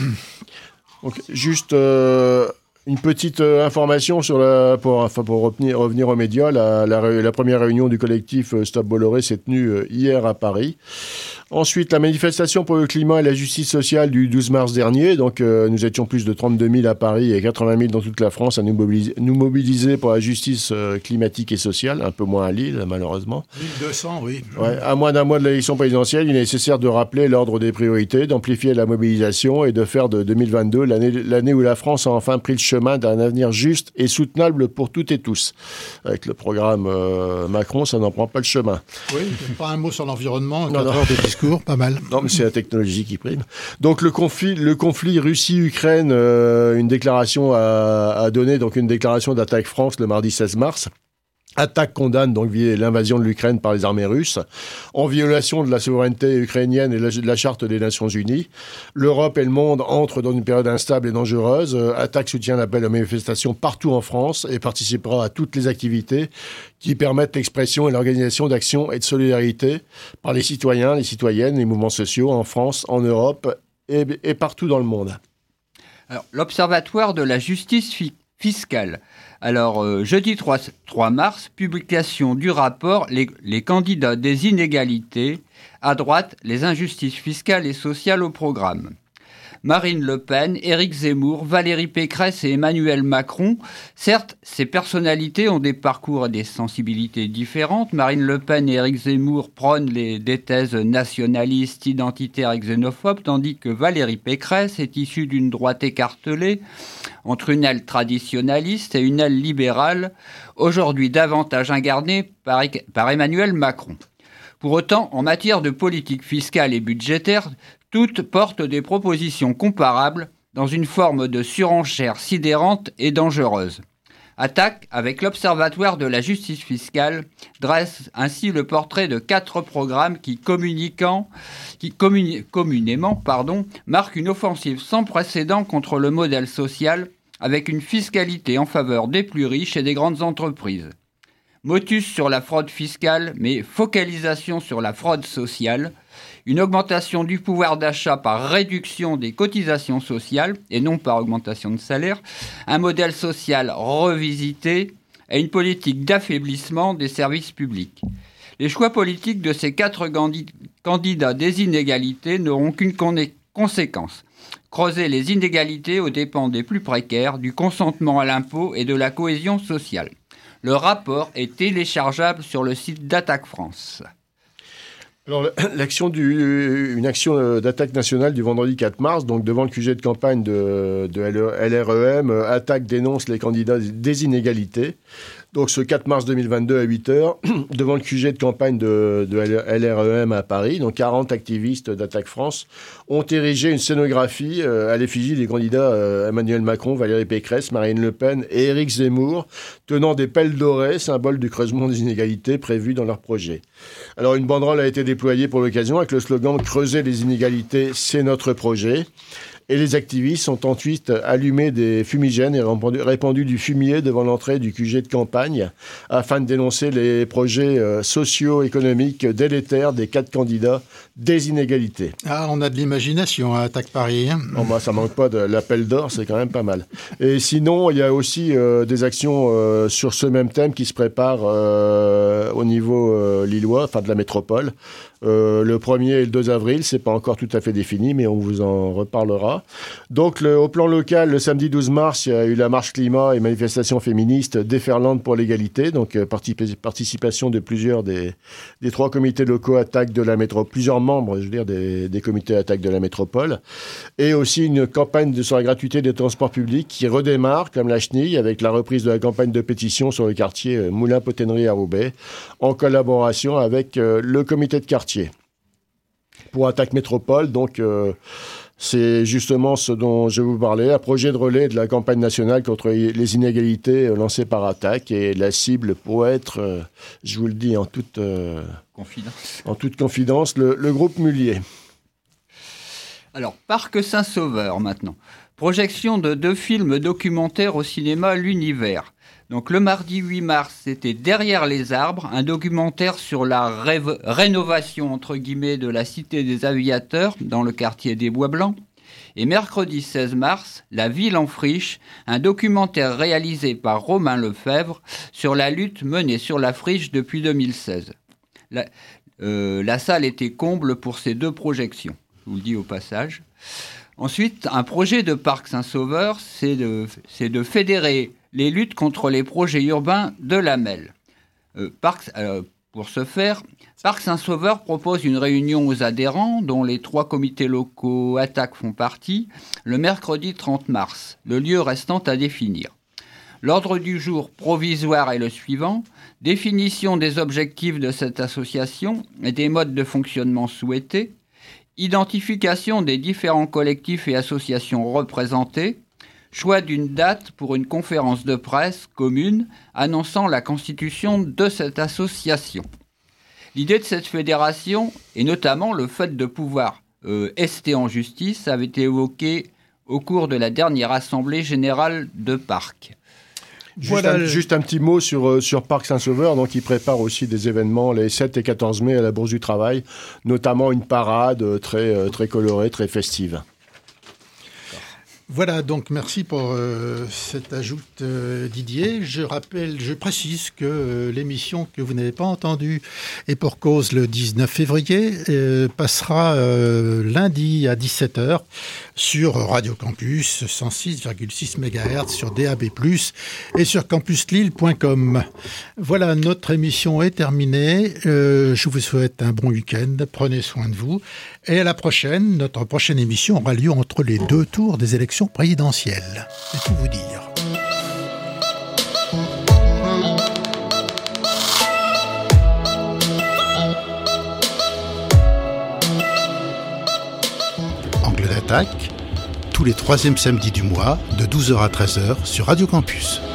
Donc, juste euh, une petite euh, information sur la, pour, enfin, pour revenir, revenir aux médias. La, la, la première réunion du collectif Stop Bolloré s'est tenue euh, hier à Paris. Ensuite, la manifestation pour le climat et la justice sociale du douze mars dernier. Donc, euh, nous étions plus de trente-deux mille à Paris et quatre-vingt mille dans toute la France à nous mobiliser, nous mobiliser pour la justice euh, climatique et sociale. Un peu moins à Lille, malheureusement. mille deux cents, oui. Ouais, à moins d'un mois de l'élection présidentielle, il est nécessaire de rappeler l'ordre des priorités, d'amplifier la mobilisation et de faire de deux mille vingt-deux l'année, l'année où la France a enfin pris le chemin d'un avenir juste et soutenable pour toutes et tous. Avec le programme euh, Macron, ça n'en prend pas le chemin. Oui, pas un mot sur l'environnement, quatre heures de discours. Pas mal. Non, mais c'est la technologie qui prime. Donc le conflit, le conflit Russie-Ukraine, euh, une déclaration a, a donné donc une déclaration d'attaque France le mardi seize mars. Attaque condamne donc l'invasion de l'Ukraine par les armées russes, en violation de la souveraineté ukrainienne et de la Charte des Nations Unies. L'Europe et le monde entrent dans une période instable et dangereuse. Attaque soutient l'appel aux manifestations partout en France et participera à toutes les activités qui permettent l'expression et l'organisation d'actions et de solidarité par les citoyens, les citoyennes, les mouvements sociaux en France, en Europe et, et partout dans le monde. Alors, l'Observatoire de la justice fi- fiscale. Alors, euh, jeudi trois mars, publication du rapport les, les candidats des inégalités. À droite, les injustices fiscales et sociales au programme. Marine Le Pen, Éric Zemmour, Valérie Pécresse et Emmanuel Macron. Certes, ces personnalités ont des parcours et des sensibilités différentes. Marine Le Pen et Éric Zemmour prônent les, des thèses nationalistes, identitaires et xénophobes, tandis que Valérie Pécresse est issue d'une droite écartelée entre une aile traditionnaliste et une aile libérale, aujourd'hui davantage incarnée par, par Emmanuel Macron. Pour autant, en matière de politique fiscale et budgétaire, toutes portent des propositions comparables, dans une forme de surenchère sidérante et dangereuse. Attac, avec l'Observatoire de la justice fiscale, dresse ainsi le portrait de quatre programmes qui, communiquant, qui communi- communément pardon, marquent une offensive sans précédent contre le modèle social, avec une fiscalité en faveur des plus riches et des grandes entreprises. Motus sur la fraude fiscale, mais focalisation sur la fraude sociale, une augmentation du pouvoir d'achat par réduction des cotisations sociales et non par augmentation de salaire, un modèle social revisité et une politique d'affaiblissement des services publics. Les choix politiques de ces quatre candid- candidats des inégalités n'auront qu'une con- conséquence. Creuser les inégalités aux dépens des plus précaires, du consentement à l'impôt et de la cohésion sociale. Le rapport est téléchargeable sur le site d'Attaque France. Alors, l'action du, une action d'attaque nationale du vendredi quatre mars, donc devant le Q G de campagne de, de L R E M, Attaque dénonce les candidats des inégalités. Donc, ce quatre mars deux mille vingt-deux à huit heures, devant le Q G de campagne de, de L R E M à Paris, donc quarante activistes d'Attaque France ont érigé une scénographie euh, à l'effigie des candidats euh, Emmanuel Macron, Valérie Pécresse, Marine Le Pen et Éric Zemmour, tenant des pelles dorées, symbole du creusement des inégalités prévues dans leur projet. Alors, une banderole a été déployée pour l'occasion avec le slogan « Creuser les inégalités, c'est notre projet ». Et les activistes ont ensuite allumé des fumigènes et répandu, répandu du fumier devant l'entrée du Q G de campagne afin de dénoncer les projets euh, socio-économiques délétères des quatre candidats des inégalités. Ah, on a de l'imagination à Attaque Paris. Hein. Oh, bah, ça manque pas de l'appel d'or, c'est quand même pas mal. Et sinon, il y a aussi euh, des actions euh, sur ce même thème qui se préparent euh, au niveau euh, lillois, enfin de la métropole. Euh, le premier et le deux avril, c'est pas encore tout à fait défini, mais on vous en reparlera. Donc, le, au plan local, le samedi douze mars, il y a eu la marche climat et manifestation féministe déferlante pour l'égalité. Donc, euh, particip- participation de plusieurs des, des trois comités locaux attaque de la métropole, plusieurs membres, je veux dire, des, des comités attaque de la métropole. Et aussi une campagne de, sur la gratuité des transports publics qui redémarre, comme la chenille, avec la reprise de la campagne de pétition sur le quartier euh, Moulin-Potennerie à Roubaix, en collaboration avec euh, le comité de quartier. Pour Attaque Métropole, donc, euh, c'est justement ce dont je vais vous parler, un projet de relais de la campagne nationale contre les inégalités euh, lancée par Attaque. Et la cible pourrait être, euh, je vous le dis en toute, euh, confidence. En toute confidence, le, le groupe Mullier. Alors, Parc Saint-Sauveur maintenant. Projection de deux films documentaires au cinéma L'Univers. Donc le mardi huit mars, c'était Derrière les arbres, un documentaire sur la rêve, rénovation entre guillemets de la cité des aviateurs dans le quartier des Bois Blancs. Et mercredi seize mars, La ville en friche, un documentaire réalisé par Romain Lefebvre sur la lutte menée sur la friche depuis deux mille seize. La, euh, la salle était comble pour ces deux projections, je vous le dis au passage. Ensuite, un projet de Parc Saint-Sauveur, c'est de, c'est de fédérer les luttes contre les projets urbains de l'A M E L. Euh, Parc, euh, pour ce faire, Parc Saint-Sauveur propose une réunion aux adhérents, dont les trois comités locaux Attaque font partie, le mercredi trente mars, le lieu restant à définir. L'ordre du jour provisoire est le suivant: définition des objectifs de cette association et des modes de fonctionnement souhaités, identification des différents collectifs et associations représentés, choix d'une date pour une conférence de presse commune annonçant la constitution de cette association. L'idée de cette fédération, et notamment le fait de pouvoir euh, ester en justice, avait été évoqué au cours de la dernière assemblée générale de Parc. Juste, Voilà un, le- juste un petit mot sur, euh, sur Parc Saint-Sauveur. Donc, il prépare aussi des événements les sept et quatorze mai à la Bourse du Travail, notamment une parade euh, très, euh, très colorée, très festive. Voilà, donc merci pour euh, cet ajout, euh, Didier. Je rappelle, je précise que euh, l'émission que vous n'avez pas entendue et pour cause le dix-neuf février euh, passera euh, lundi à dix-sept heures sur Radio Campus cent six virgule six mégahertz sur D A B plus, et sur campus lille point com. Voilà, notre émission est terminée. Euh, je vous souhaite un bon week-end. Prenez soin de vous. Et à la prochaine, notre prochaine émission aura lieu entre les deux tours des élections présidentielles. C'est tout vous dire. Angle d'attaque, tous les troisièmes samedis du mois, de douze heures à treize heures sur Radio Campus.